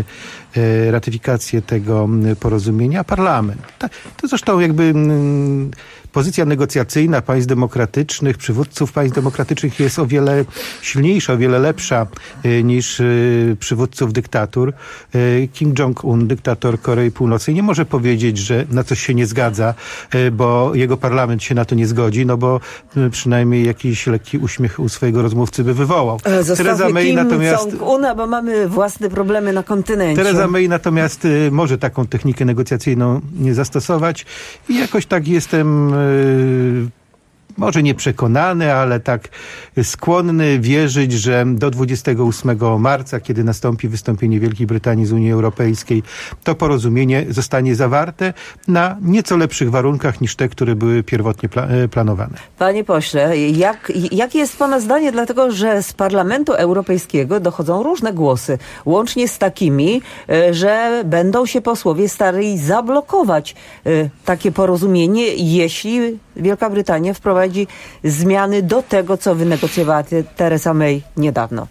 e, ratyfikację tego porozumienia parlament. Ta, to zresztą jakby m, pozycja negocjacyjna państw demokratycznych, przywódców państw demokratycznych jest o wiele silniejsza, o wiele lepsza y, niż y, przywódców dyktatur. Y, Kim Jong-un, dyktator Korei Północnej, nie może powiedzieć, że na coś się nie zgadza, y, bo jego parlament się na to nie zgodzi, no bo y, przynajmniej jakiś lekki uśmiech u swojego rozmówcy by wywołał. Teresa May Kim natomiast Jong-una, bo mamy własne problemy na kontynencie. Teresa May natomiast y, może taką technikę negocjacyjną nie zastosować i jakoś tak jestem może nie przekonany, ale tak skłonny wierzyć, że do dwudziestego ósmego marca, kiedy nastąpi wystąpienie Wielkiej Brytanii z Unii Europejskiej, to porozumienie zostanie zawarte na nieco lepszych warunkach niż te, które były pierwotnie pla- planowane. Panie pośle, jak, jakie jest pana zdanie? Dlatego, że z Parlamentu Europejskiego dochodzą różne głosy, łącznie z takimi, że będą się posłowie starali zablokować takie porozumienie, jeśli Wielka Brytania wprowadzi zmiany do tego, co wynegocjowała Theresa May niedawno.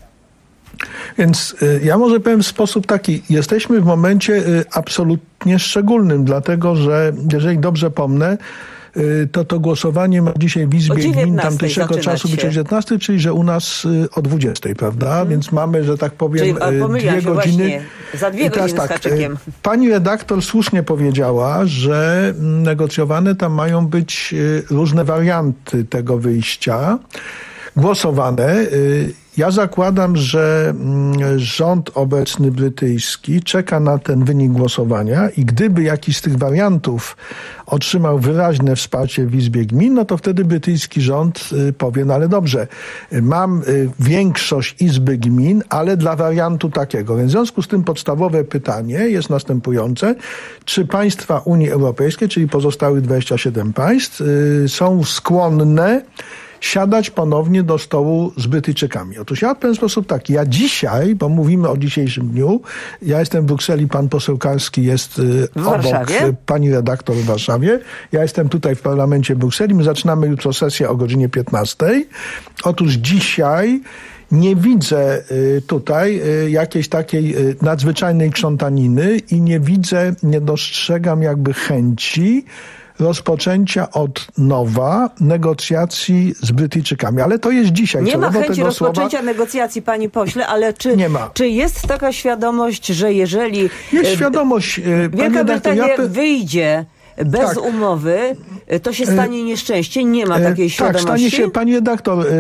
Więc y, ja może powiem w sposób taki. Jesteśmy w momencie y, absolutnie szczególnym, dlatego że, jeżeli dobrze pomnę, y, to to głosowanie ma dzisiaj w Izbie Gmin tamtejszego czasu być o dziewiętnastej, czyli że u nas y, o dwudziestej, prawda? Hmm. Więc mamy, że tak powiem, czyli, y, dwie godziny. Właśnie. Za dwie godziny tak, z haczykiem. Pani redaktor słusznie powiedziała, że negocjowane tam mają być różne warianty tego wyjścia, głosowane. Ja zakładam, że rząd obecny brytyjski czeka na ten wynik głosowania i gdyby jakiś z tych wariantów otrzymał wyraźne wsparcie w Izbie Gmin, no to wtedy brytyjski rząd powie, no ale dobrze, mam większość Izby Gmin, ale dla wariantu takiego. Więc w związku z tym podstawowe pytanie jest następujące. Czy państwa Unii Europejskiej, czyli pozostałych dwadzieścia siedem państw, są skłonne siadać ponownie do stołu z Brytyjczykami? Otóż ja w ten sposób taki, ja dzisiaj, bo mówimy o dzisiejszym dniu, ja jestem w Brukseli, pan poseł Karski jest y, obok, y, pani redaktor w Warszawie, ja jestem tutaj w parlamencie Brukseli, my zaczynamy jutro sesję o godzinie piętnastej. Otóż dzisiaj nie widzę y, tutaj y, jakiejś takiej y, nadzwyczajnej krzątaniny i nie widzę, nie dostrzegam jakby chęci rozpoczęcia od nowa negocjacji z Brytyjczykami. Ale to jest dzisiaj. Nie co ma do chęci tego rozpoczęcia słowa, negocjacji, panie pośle, ale czy, nie ma. czy jest taka świadomość, że jeżeli jest świadomość, Wielka Brytania ja... wyjdzie bez tak. umowy, to się stanie nieszczęście? Nie ma takiej tak, świadomości? Tak, stanie się, pani redaktor, yy,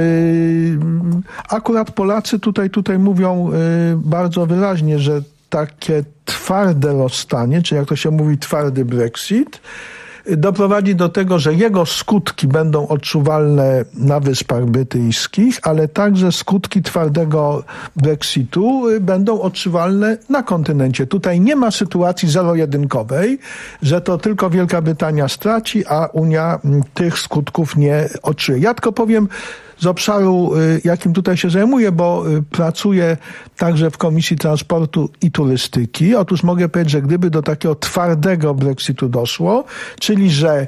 akurat Polacy tutaj, tutaj mówią yy, bardzo wyraźnie, że takie twarde rozstanie, czy jak to się mówi, twardy Brexit, doprowadzi do tego, że jego skutki będą odczuwalne na Wyspach Brytyjskich, ale także skutki twardego Brexitu będą odczuwalne na kontynencie. Tutaj nie ma sytuacji zero-jedynkowej, że to tylko Wielka Brytania straci, a Unia tych skutków nie odczuje. Ja tylko powiem z obszaru, jakim tutaj się zajmuję, bo pracuję także w Komisji Transportu i Turystyki. Otóż mogę powiedzieć, że gdyby do takiego twardego Brexitu doszło, czyli że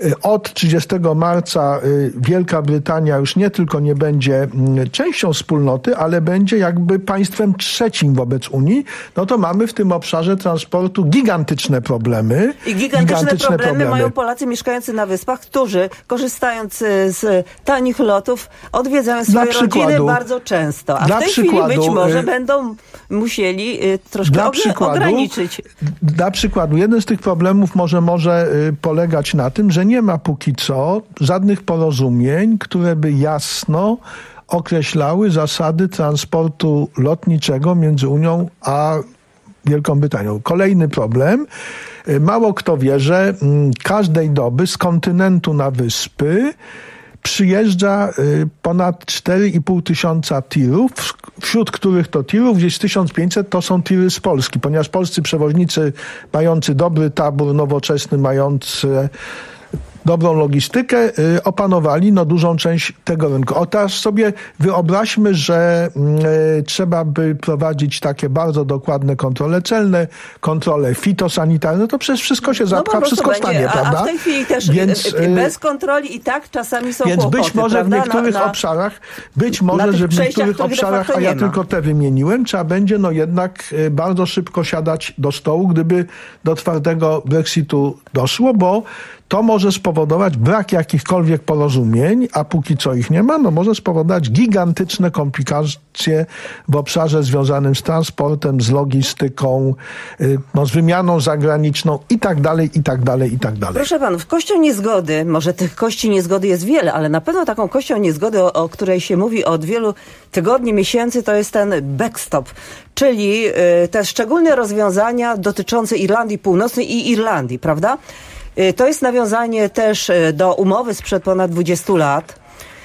od trzydziestego marca Wielka Brytania już nie tylko nie będzie częścią wspólnoty, ale będzie jakby państwem trzecim wobec Unii, no to mamy w tym obszarze transportu gigantyczne problemy. I gigantyczne, gigantyczne problemy, problemy mają Polacy mieszkający na Wyspach, którzy korzystając z tanich lotów odwiedzają swoje rodziny bardzo często. A w tej chwili być może będą musieli troszkę dla przykładu, ograniczyć. Dla przykładu, jeden z tych problemów może może polegać na tym, że nie ma póki co żadnych porozumień, które by jasno określały zasady transportu lotniczego między Unią a Wielką Brytanią. Kolejny problem. Mało kto wie, że każdej doby z kontynentu na wyspy przyjeżdża ponad cztery i pół tysiąca tirów, wśród których to tirów gdzieś tysiąc pięćset to są tiry z Polski, ponieważ polscy przewoźnicy mający dobry tabór nowoczesny, mający dobrą logistykę, y, opanowali no, dużą część tego rynku. O teraz sobie wyobraźmy, że y, trzeba by prowadzić takie bardzo dokładne kontrole celne, kontrole fitosanitarne, to przecież wszystko się zapcha, no wszystko będzie, stanie, a, prawda? A w tej chwili też więc, y, bez kontroli i tak czasami są więc kłopoty, być może prawda? w niektórych na, na, obszarach, być może, że w niektórych obszarach, a ja tylko te wymieniłem, trzeba będzie no jednak y, bardzo szybko siadać do stołu, gdyby do twardego Brexitu doszło, bo to może spowodować brak jakichkolwiek porozumień, a póki co ich nie ma, no może spowodować gigantyczne komplikacje w obszarze związanym z transportem, z logistyką, no, z wymianą zagraniczną i tak dalej, i tak dalej, i tak dalej. Proszę panów, kością niezgody, może tych kości niezgody jest wiele, ale na pewno taką kością niezgody, o, o której się mówi od wielu tygodni, miesięcy, to jest ten backstop, czyli y, te szczególne rozwiązania dotyczące Irlandii Północnej i Irlandii, prawda? To jest nawiązanie też do umowy sprzed ponad dwudziestu lat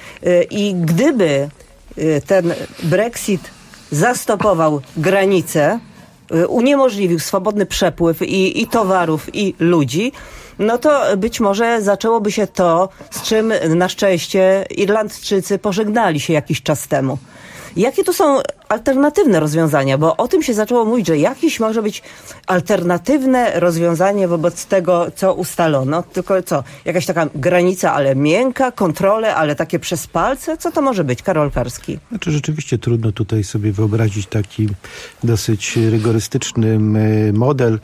i gdyby ten Brexit zastopował granice, uniemożliwił swobodny przepływ i, i towarów, i ludzi, no to być może zaczęłoby się to, z czym na szczęście Irlandczycy pożegnali się jakiś czas temu. Jakie tu są alternatywne rozwiązania? Bo o tym się zaczęło mówić, że jakieś może być alternatywne rozwiązanie wobec tego, co ustalono. Tylko co? Jakaś taka granica, ale miękka, kontrole, ale takie przez palce? Co to może być? Karol Karski. Znaczy rzeczywiście trudno tutaj sobie wyobrazić taki dosyć rygorystyczny model,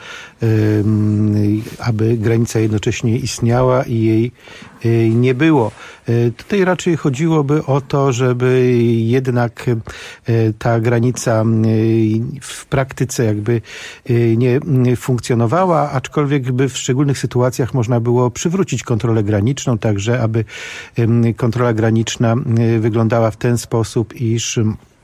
aby granica jednocześnie istniała i jej nie było. Tutaj raczej chodziłoby o to, żeby jednak ta granica w praktyce jakby nie funkcjonowała, aczkolwiek by w szczególnych sytuacjach można było przywrócić kontrolę graniczną, także aby kontrola graniczna wyglądała w ten sposób, iż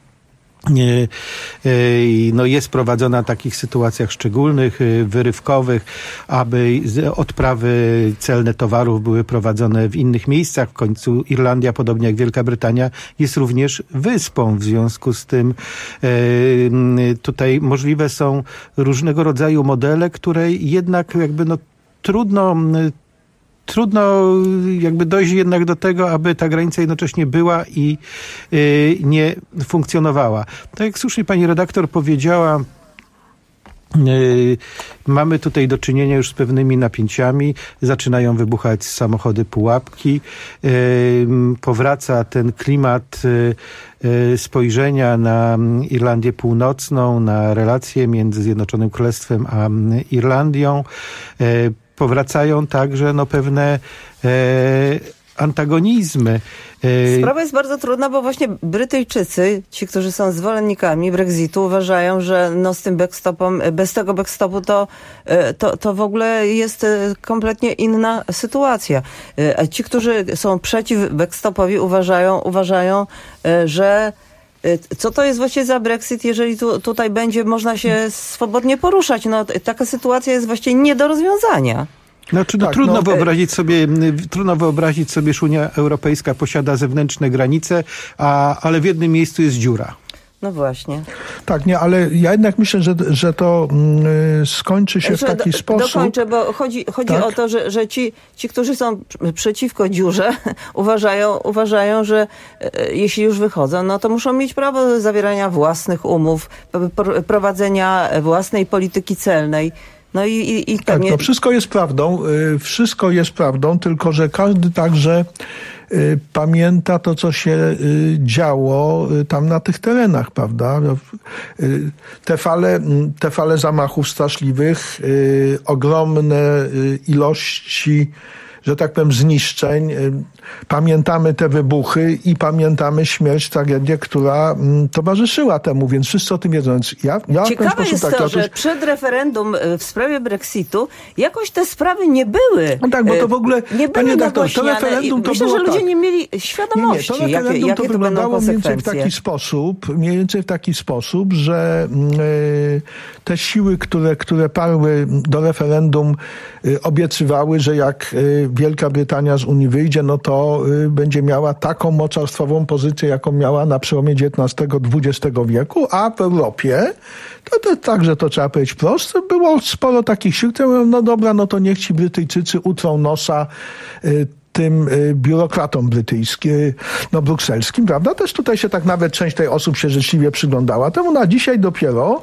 no jest prowadzona w takich sytuacjach szczególnych, wyrywkowych, aby odprawy celne towarów były prowadzone w innych miejscach. W końcu Irlandia, podobnie jak Wielka Brytania, jest również wyspą. W związku z tym tutaj możliwe są różnego rodzaju modele, które jednak jakby no trudno Trudno jakby dojść jednak do tego, aby ta granica jednocześnie była i y, nie funkcjonowała. Tak jak słusznie pani redaktor powiedziała, y, mamy tutaj do czynienia już z pewnymi napięciami. Zaczynają wybuchać samochody pułapki. Y, powraca ten klimat y, spojrzenia na Irlandię Północną, na relacje między Zjednoczonym Królestwem a Irlandią. Y, Powracają także no, pewne e, antagonizmy. E, Sprawa jest bardzo trudna, bo właśnie Brytyjczycy, ci, którzy są zwolennikami Brexitu, uważają, że no, z tym backstopem, bez tego backstopu to, to, to w ogóle jest kompletnie inna sytuacja. A ci, którzy są przeciw backstopowi, uważają, uważają, że co to jest właściwie za Brexit, jeżeli tu, tutaj będzie można się swobodnie poruszać? No, taka sytuacja jest właściwie nie do rozwiązania. Znaczy, no, tak, trudno, no, wyobrazić sobie, trudno wyobrazić sobie, że Unia Europejska posiada zewnętrzne granice, a, ale w jednym miejscu jest dziura. No właśnie. Tak, nie, ale ja jednak myślę, że, że to y, skończy się Jeszcze w taki do, sposób. Dokończę, bo chodzi, chodzi tak? o to, że, że ci, ci, którzy są przeciwko dziurze, uważają, uważają, że e, jeśli już wychodzą, no to muszą mieć prawo do zawierania własnych umów, prowadzenia własnej polityki celnej. No i, i, i pewnie... Tak, to wszystko jest prawdą, y, wszystko jest prawdą, tylko że każdy także y, pamięta to, co się y, działo y, tam na tych terenach, prawda? Y, te fale, te fale zamachów straszliwych, y, ogromne y, ilości, że tak powiem, zniszczeń. Pamiętamy te wybuchy i pamiętamy śmierć, tragedię, która m, towarzyszyła temu, więc wszyscy o tym wiedzą. Więc ja, ja Ciekawe w ten jest tak, to, ja że przed referendum w sprawie Brexitu jakoś te sprawy nie były. No tak, bo to w ogóle, nie były panie doktor, to nagłaśniane referendum to myślę, było że ludzie tak. nie mieli świadomości, nie, nie, to referendum jakie, jakie to to będą wyglądało mniej więcej w konsekwencje. taki sposób, mniej więcej w taki sposób, że y, te siły, które, które parły do referendum, y, obiecywały, że jak y, Wielka Brytania z Unii wyjdzie, no to y, będzie miała taką mocarstwową pozycję, jaką miała na przełomie dziewiętnastego dwudziestego wieku, a w Europie, to, to także to trzeba powiedzieć wprost, było sporo takich sił, które mówią, no dobra, no to niech ci Brytyjczycy utrą nosa y, tym biurokratom brytyjskim, no brukselskim, prawda? Też tutaj się tak nawet część tej osób się życzliwie przyglądała temu. Na dzisiaj dopiero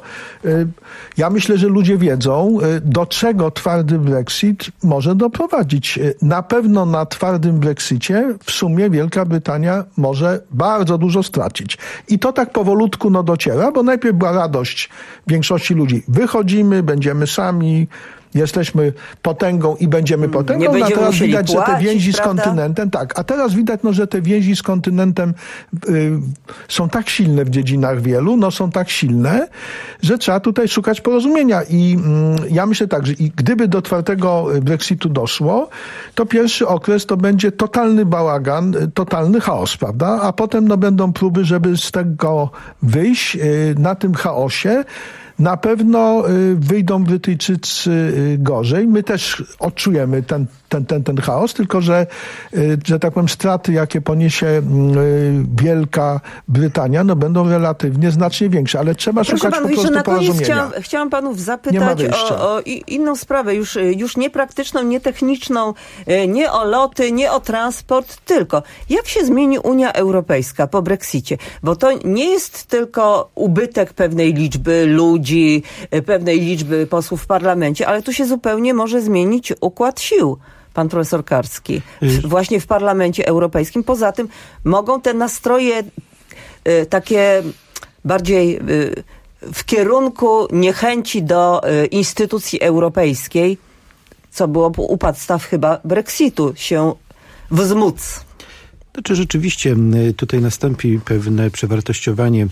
ja myślę, że ludzie wiedzą, do czego twardy Brexit może doprowadzić. Na pewno na twardym Brexicie w sumie Wielka Brytania może bardzo dużo stracić. I to tak powolutku no dociera, bo najpierw była radość większości ludzi. Wychodzimy, będziemy sami, jesteśmy potęgą i będziemy potęgą, no a teraz widać, płacić, że te więzi prawda? z kontynentem, tak, a teraz widać, no, że te więzi z kontynentem y, są tak silne w dziedzinach wielu, no są tak silne, że trzeba tutaj szukać porozumienia i y, ja myślę tak, że i gdyby do twardego Brexitu doszło, to pierwszy okres to będzie totalny bałagan, totalny chaos, prawda, a potem no będą próby, żeby z tego wyjść y, na tym chaosie. Na pewno y, wyjdą Brytyjczycy y, gorzej. My też odczujemy ten, ten, ten, ten chaos, tylko że, y, że tak powiem, straty, jakie poniesie y, Wielka Brytania, no będą relatywnie znacznie większe, ale trzeba Proszę szukać panu, po prostu na koniec porozumienia. chciałam, chciałam panów zapytać o, o inną sprawę, już, już nie praktyczną, nie techniczną, nie o loty, nie o transport, tylko jak się zmieni Unia Europejska po Brexicie? Bo to nie jest tylko ubytek pewnej liczby ludzi, pewnej liczby posłów w parlamencie, ale tu się zupełnie może zmienić układ sił. Pan profesor Karski, w, właśnie w Parlamencie Europejskim. Poza tym mogą te nastroje y, takie bardziej y, w kierunku niechęci do y, instytucji europejskiej, co było u podstaw chyba Brexitu, się wzmóc. Znaczy rzeczywiście tutaj nastąpi pewne przewartościowanie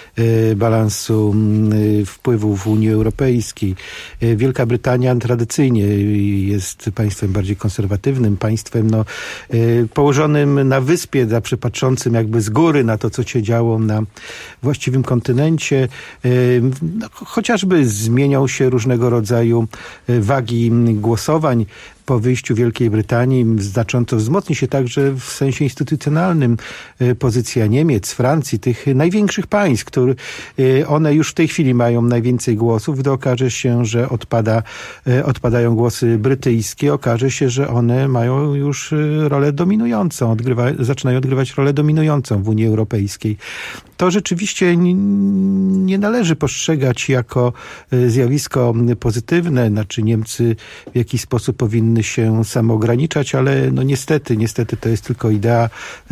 balansu wpływów w Unii Europejskiej. Wielka Brytania tradycyjnie jest państwem bardziej konserwatywnym, państwem no, położonym na wyspie, zawsze patrzącym jakby z góry na to, co się działo na właściwym kontynencie. No, chociażby zmienią się różnego rodzaju wagi głosowań. Po wyjściu Wielkiej Brytanii znacząco wzmocni się także w sensie instytucjonalnym pozycja Niemiec, Francji, tych największych państw, które one już w tej chwili mają najwięcej głosów. Gdy okaże się, że odpada, odpadają głosy brytyjskie, okaże się, że one mają już rolę dominującą, odgrywa, zaczynają odgrywać rolę dominującą w Unii Europejskiej. To rzeczywiście nie należy postrzegać jako zjawisko pozytywne, znaczy Niemcy w jakiś sposób powinny się samoograniczać, ale no niestety, niestety to jest tylko idea.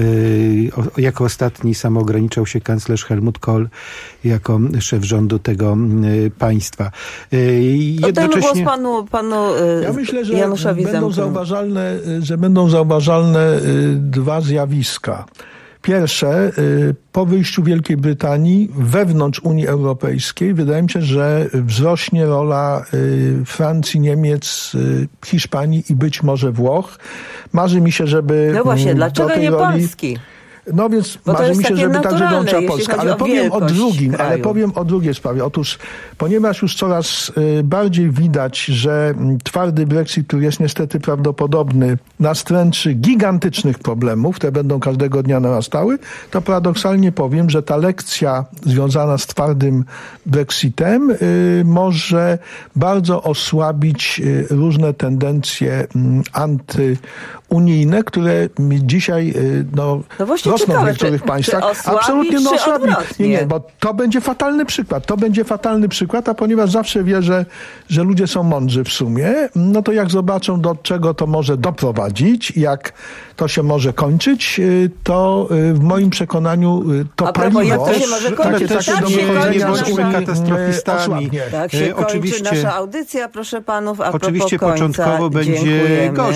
Jako ostatni samoograniczał się kanclerz Helmut Kohl jako szef rządu tego państwa. Jednocześnie... głos panu, panu ja myślę, że Januszowi będą zauważalne, że będą zauważalne dwa zjawiska. Pierwsze, po wyjściu Wielkiej Brytanii wewnątrz Unii Europejskiej wydaje mi się, że wzrośnie rola Francji, Niemiec, Hiszpanii i być może Włoch. Marzy mi się, żeby... No właśnie, dlaczego nie roli... Polski? No więc Bo to marzy jest mi się, takie żeby także naturalne, dołączyła jeśli Polska. chodzi Ale o powiem o wielkość drugim, kraju. ale powiem o drugiej sprawie. Otóż, ponieważ już coraz y, bardziej widać, że mm, twardy Brexit, który jest niestety prawdopodobny, nastręczy gigantycznych problemów, które będą każdego dnia narastały, to paradoksalnie powiem, że ta lekcja związana z twardym Brexitem y, może bardzo osłabić y, różne tendencje y, antyunijne, które dzisiaj y, no, No właśnie rosną ciekawe, w niektórych czy- państwach. czy osłabi, Absolutnie no, czy osłabi. odwrotnie? Nie, nie, bo to będzie fatalny przykład. To będzie fatalny przykład, a ponieważ zawsze wierzę, że ludzie są mądrzy w sumie, no to jak zobaczą, do czego to może doprowadzić, jak to się może kończyć, y, to y, w moim przekonaniu y, to A propos, paliwo... jak to się może kończyć? Takie, Tak takie się do kończy nie nasza- bądźmy katastrofistami. osłabnie. Tak się E, kończy oczywiście- nasza audycja, proszę panów, a Oczywiście propos końca. początkowo będzie Dziękujemy. gorzej.